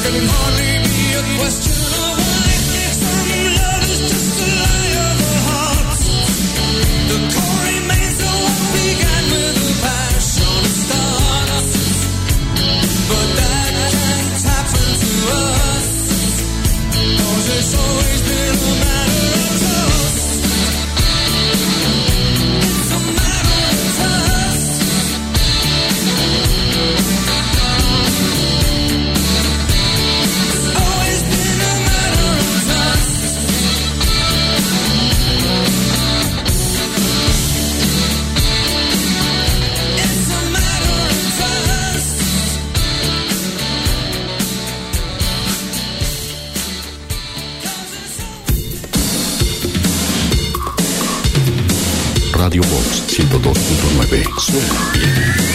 Radio Box 102.9. Suena bien.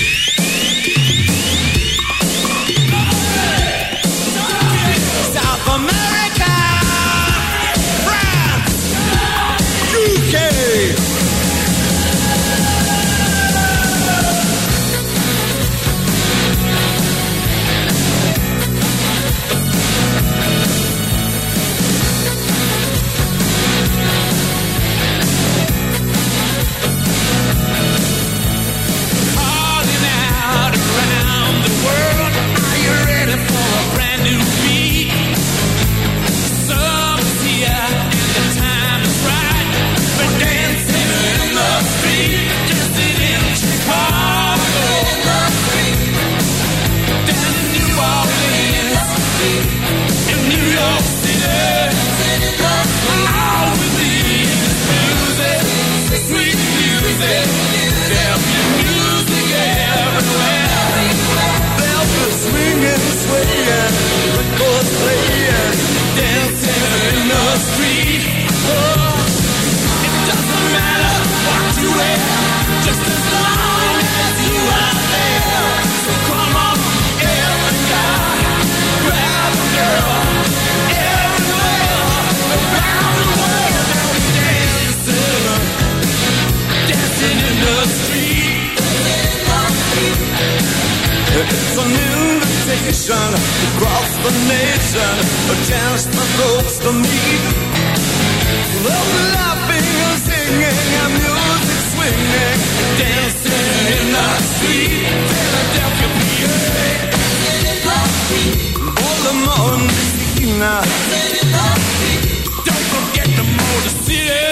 It's an invitation across the nation, a chance for folks to meet. They'll be laughing and singing and music swinging, dancing in the street. Philadelphia, PA, Baltimore, Messina. Don't forget the Motor City,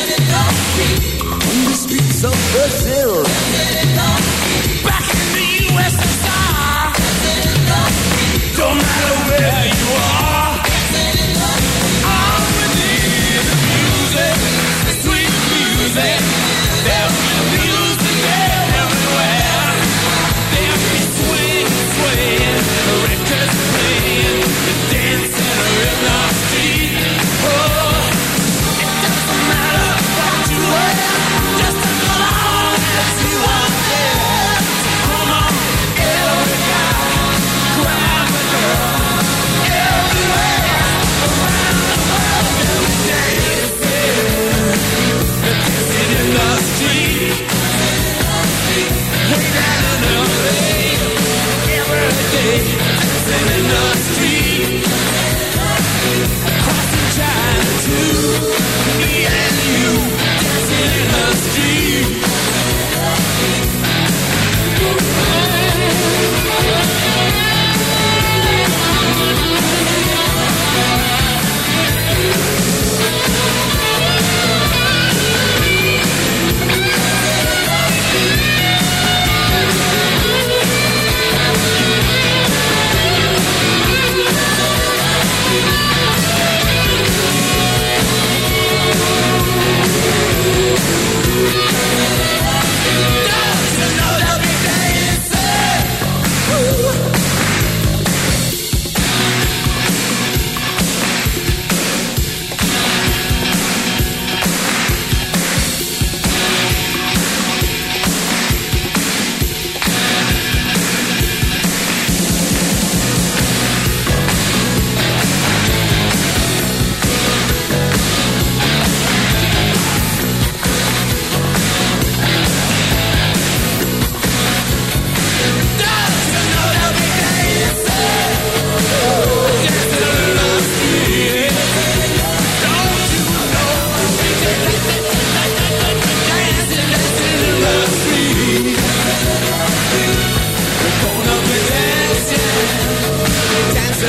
on the streets of Brazil. Back in the USSR, don't matter where you are, all we need is music, sweet music. There'll be music everywhere. There'll be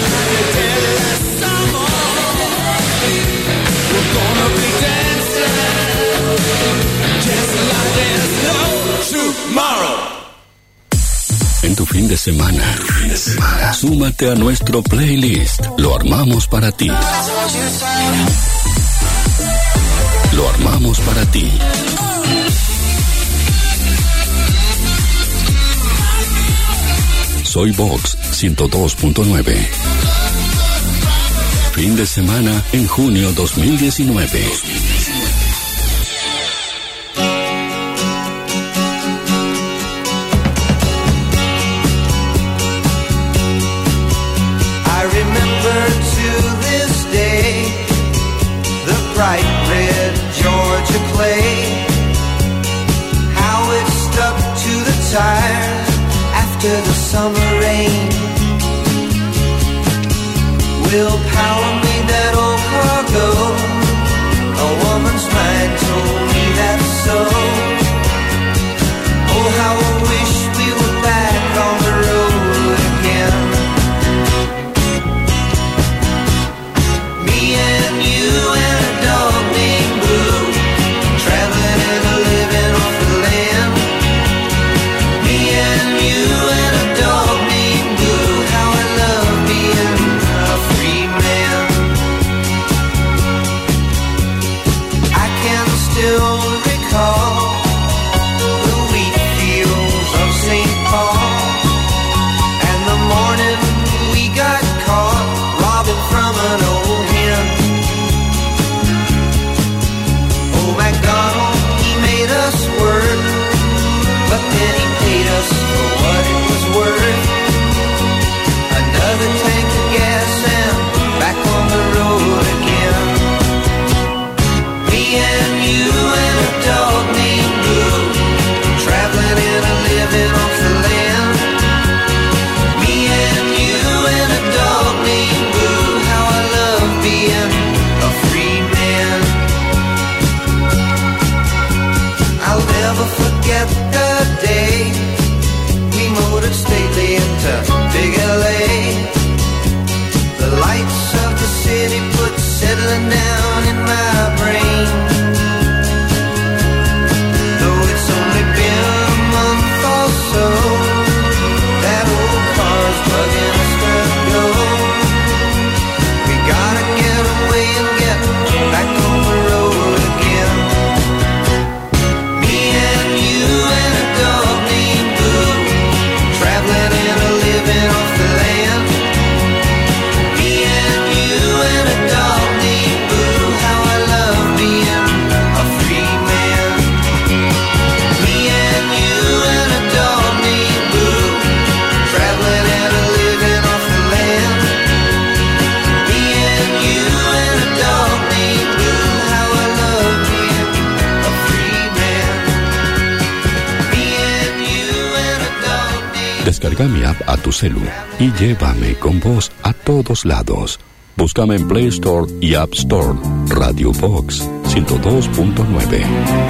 En tu fin de semana, súmate a nuestro playlist. Lo armamos para ti. Lo armamos para ti. Soy Vox 102.9. Fin de semana en junio 2019. Bright red Georgia clay, how it stuck to the tires after the summer rain. Will power me that old cargo? A woman's mind told me that's so. Oh, how I wish we were back on the road again. Me and you and a dog named Blue, traveling and living off the land. Me and you and a dog named Blue, how I love being a free man. I can still recall the wheat fields of St. Paul, and the morning we got caught robbing from an old hen. Oh, MacDonald, he made us work, but then he paid us for what it was worth. Another tank of gas and back on the road again. Me and you and a dog named Blue, traveling and a living off the land. Me and you and a dog named Blue, how I love being a free man. I'll never forget the day we motored stately into Big LA. The lights of the city put settling down in my brain. Though it's only been a month or so, that old car's bugging us to go. We gotta get away and get back on the road again. Me and you and a dog named Blue, traveling and a living off the land. Me and you and a dog named Blue, how I love being a free man. Me and you and a dog named Blue, traveling and a living off the land. Me and you and a dog named Blue, how I love being a free man. Me and you and a dog named. Descarga mi app a tu celu y llévame con vos a todos lados. Búscame en Play Store y App Store. Radio Vox 102.9.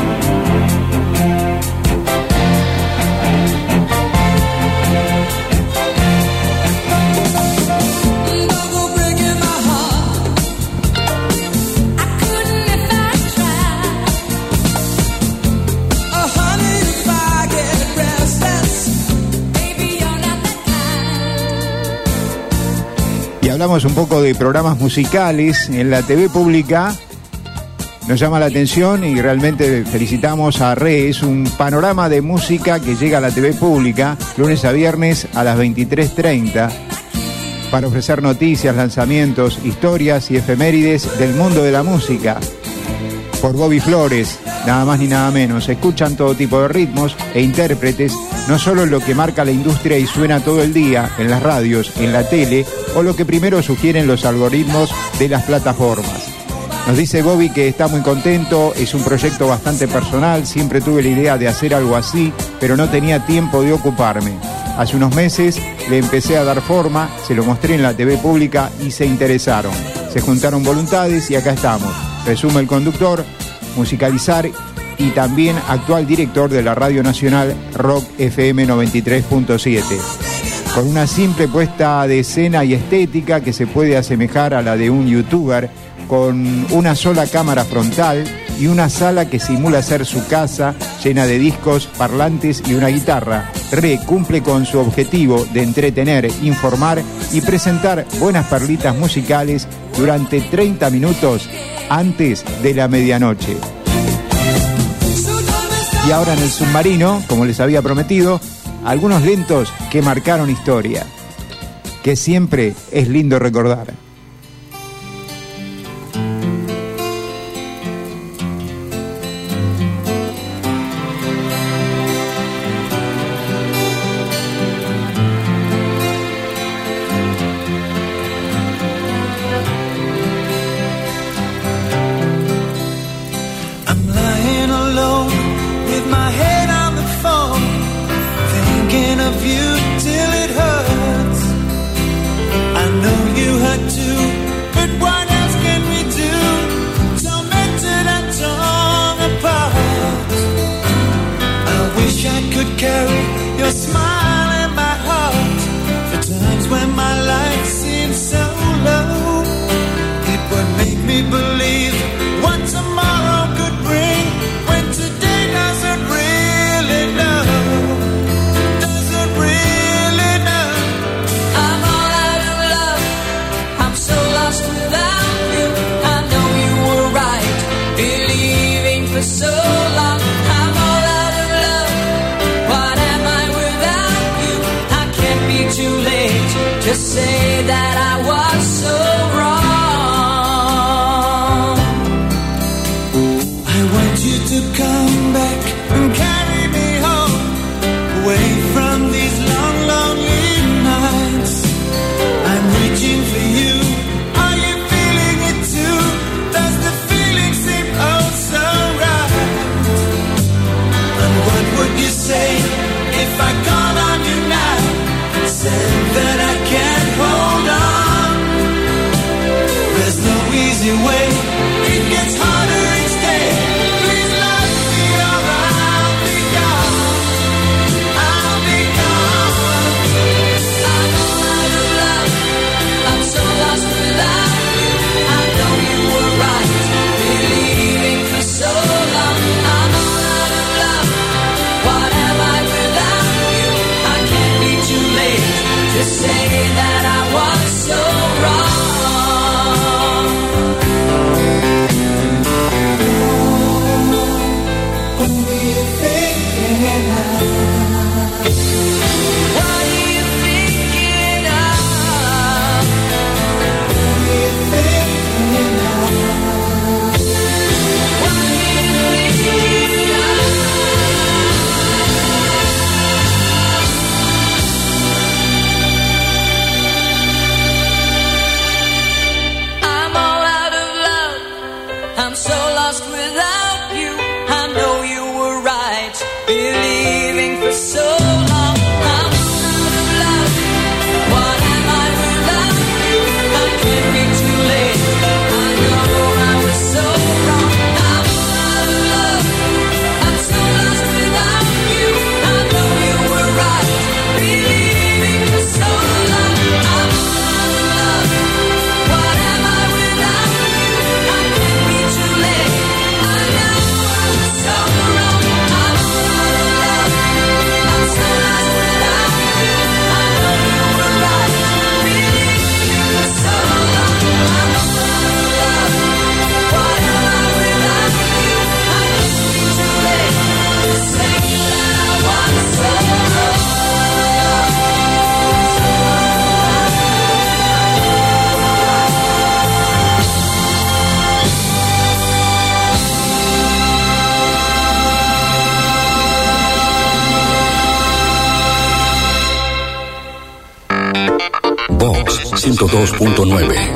Y hablamos un poco de programas musicales en la TV pública. Nos llama la atención y realmente felicitamos a RE. Es un panorama de música que llega a la TV pública lunes a viernes a las 23:30 para ofrecer noticias, lanzamientos, historias y efemérides del mundo de la música. Por Bobby Flores, nada más ni nada menos. Se escuchan todo tipo de ritmos e intérpretes, no solo lo que marca la industria y suena todo el día en las radios, en la tele, o lo que primero sugieren los algoritmos de las plataformas. Nos dice Bobby que está muy contento, es un proyecto bastante personal, siempre tuve la idea de hacer algo así, pero no tenía tiempo de ocuparme. Hace unos meses le empecé a dar forma, se lo mostré en la TV pública y se interesaron. Se juntaron voluntades y acá estamos. Resume el conductor, musicalizar y también actual director de la Radio Nacional Rock FM 93.7. con una simple puesta de escena y estética que se puede asemejar a la de un youtuber, con una sola cámara frontal y una sala que simula ser su casa, llena de discos, parlantes y una guitarra. Re cumple con su objetivo de entretener, informar y presentar buenas perlitas musicales durante 30 minutos antes de la medianoche. Y ahora en el submarino, como les había prometido, algunos lentos que marcaron historia, que siempre es lindo recordar. Vox 102.9.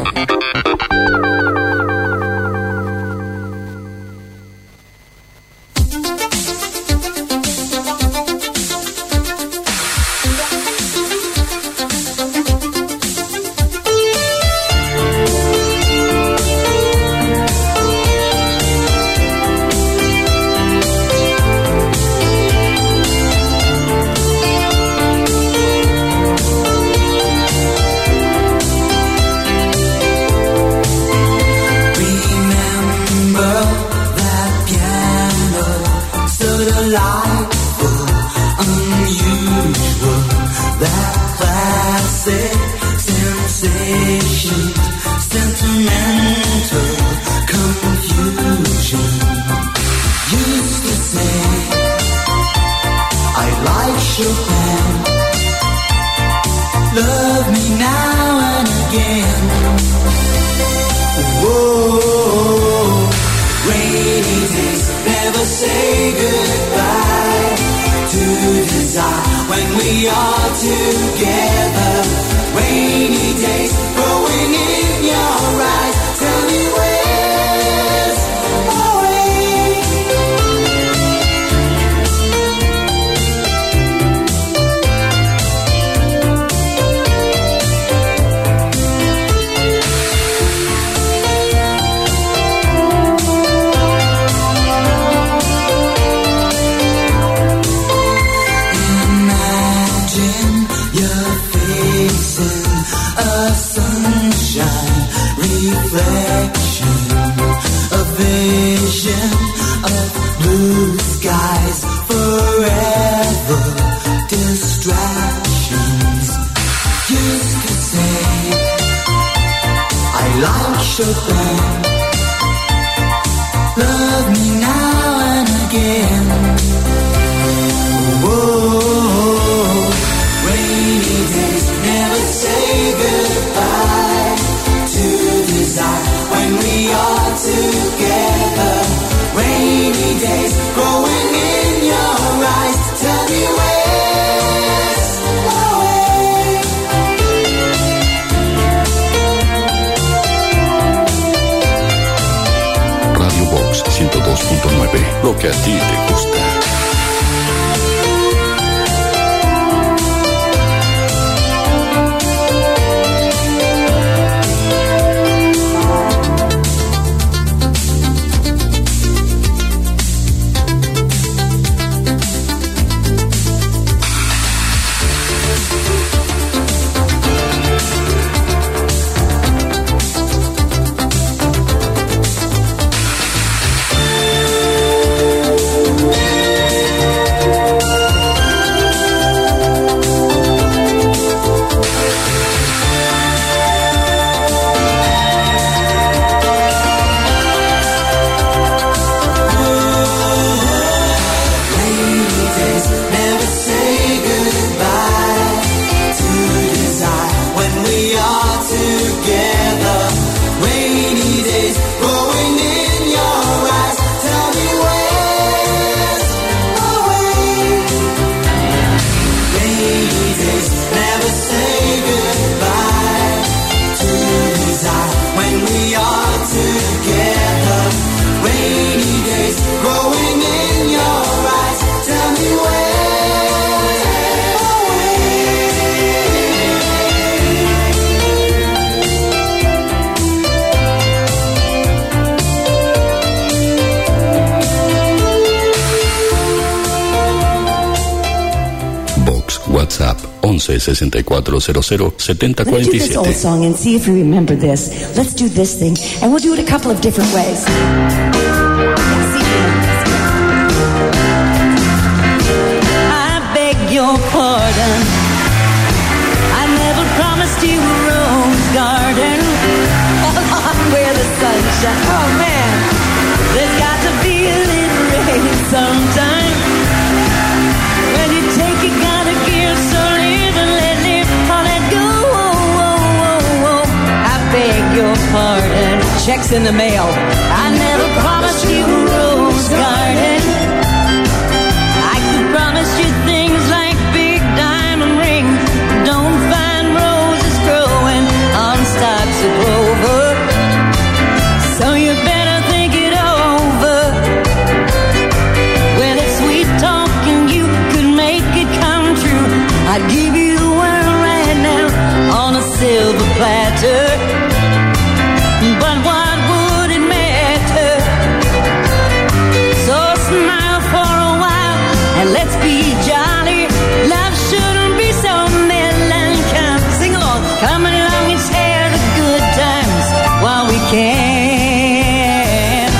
classic sensation, sentimental confusion. Used to say I like Chopin. Love me now and again. Whoa, rainy days never say goodbye to desire when we are together. Rainy days growing in your eyes. Tell me where's reflection, a vision of blue skies, forever distractions. Used to say I like Chopin. Love me now and again. Whoa, rainy days never say goodbye to desire when we are together. Rainy days growing in your eyes. Tell me where's away. Radio Box 102.9, lo que a ti te gusta. WhatsApp 11 6400 7047. Let's do this old song and see if you remember this. Let's do this thing, and we'll do it a couple of different ways. I beg your pardon. I never promised you a rose garden where the sun shines. Oh man, there's got to be a little rain sometime. When you take, you gotta give. So live and let live, or let go. I beg your pardon. Checks in the mail. I never promised you a rose garden. I could promise you things like big diamond rings. Don't find roses growing on stalks of clover. So you better think it over. Well, if sweet talking you could make it come true, I'd give you the world right now on a silver platter. But what would it matter? So smile for a while and let's be jolly. Love shouldn't be so melancholy. Sing along, come along and share the good times while we can.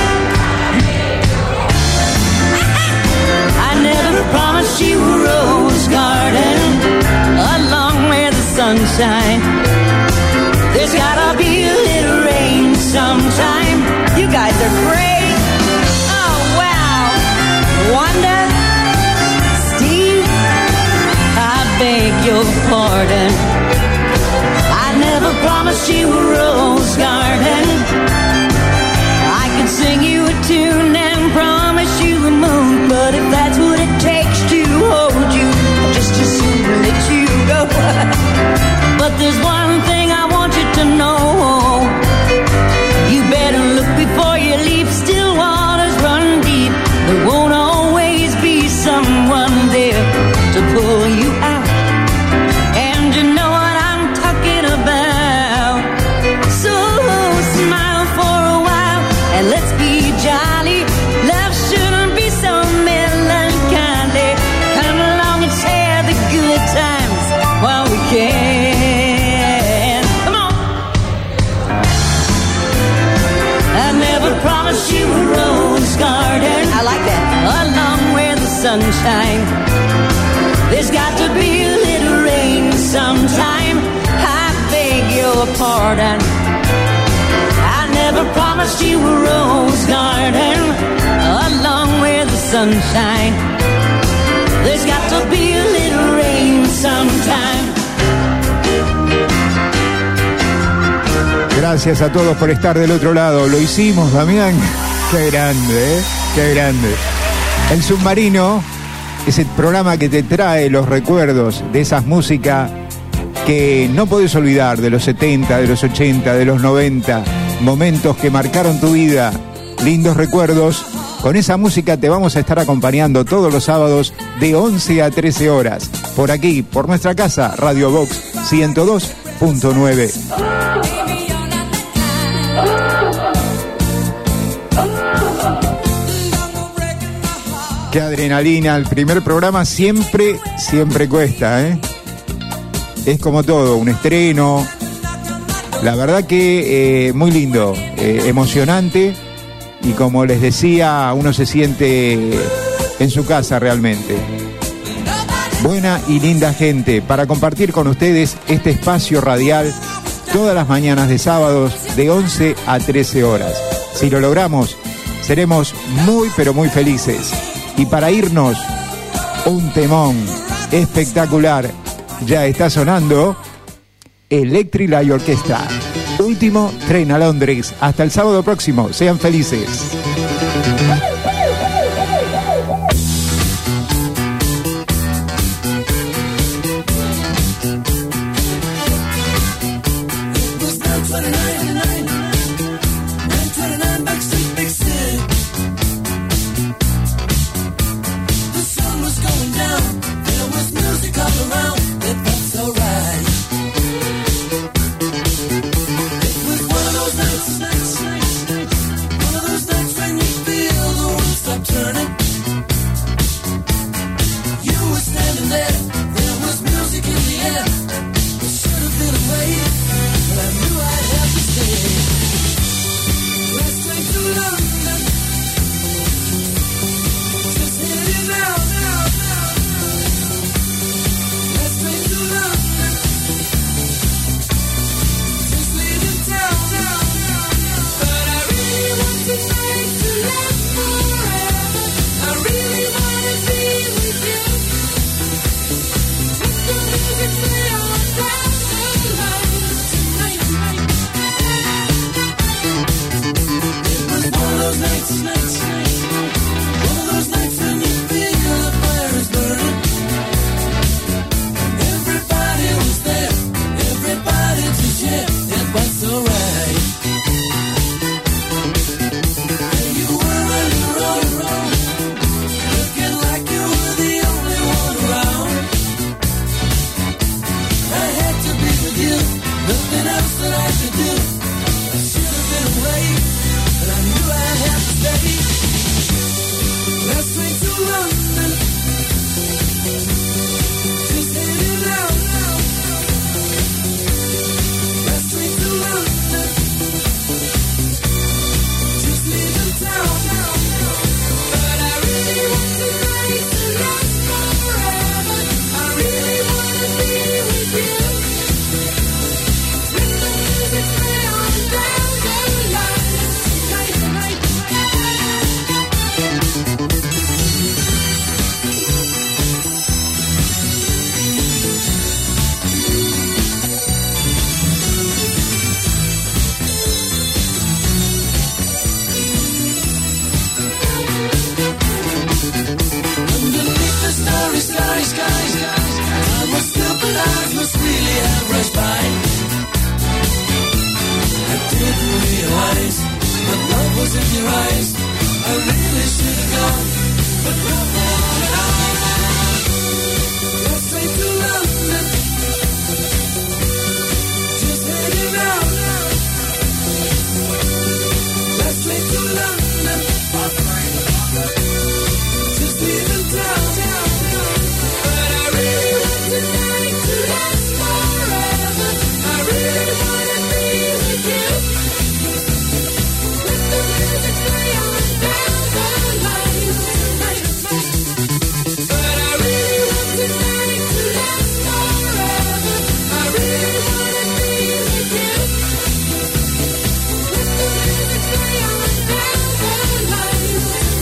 I never promised you a rose garden along where the sunshine. There's gotta be a little rain sometime. You guys are great. Oh, wow. Wanda, Steve, I beg your pardon. I never promised you a rose garden. I could sing you a tune and promise you a moon, but if that's what it takes to hold you, I'll just as soon let you go. But there's one thing I want you to know. You better look before you leave. Still waters run deep. There won't always be someone there to pull you out. And you know what I'm talking about. So smile for a while and let's be jolly. Love shouldn't be so melancholy. Come along and share the good times while we can. Come on. I never promised you a rose garden. I like that. Along with the sunshine. There's got to be a little rain sometime. I beg your pardon. I never promised you a rose garden. Along with the sunshine. There's got to be a little rain sometime. Gracias a todos por estar del otro lado. Lo hicimos, Damián. Qué grande, ¿eh? Qué grande. El Submarino es el programa que te trae los recuerdos de esas músicas que no podés olvidar, de los 70, de los 80, de los 90, momentos que marcaron tu vida, lindos recuerdos. Con esa música te vamos a estar acompañando todos los sábados de 11 a 13 horas, por aquí, por nuestra casa, Radio Box 102.9. Qué adrenalina, el primer programa siempre cuesta, ¿eh? Es como todo, un estreno. La verdad que muy lindo, emocionante. Y como les decía, uno se siente en su casa realmente. Buena y linda gente para compartir con ustedes este espacio radial todas las mañanas de sábados de 11 a 13 horas. Si lo logramos, seremos muy pero muy felices. Y para irnos, un temón espectacular. Ya está sonando Electric Light Orchestra. Último tren a Londres. Hasta el sábado próximo. Sean felices. was in your eyes. I really should have gone, but no more at all. Let's say to London, just heading out. Let's say to London, just leaving town. But I really want tonight to last forever. I really wanna be with you. Let the music play on down the line tonight. But I really want tonight to last forever. I really wanna be with you. Let the music play on down the line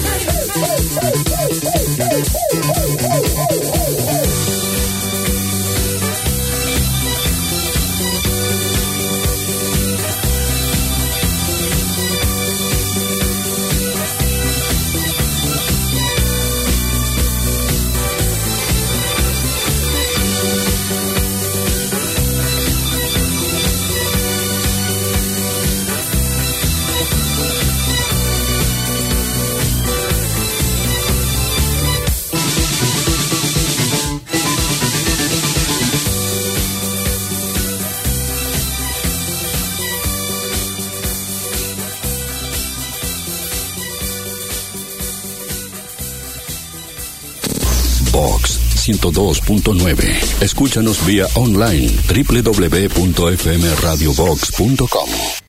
Vox 102.9. Escúchanos vía online www.fmradiovox.com.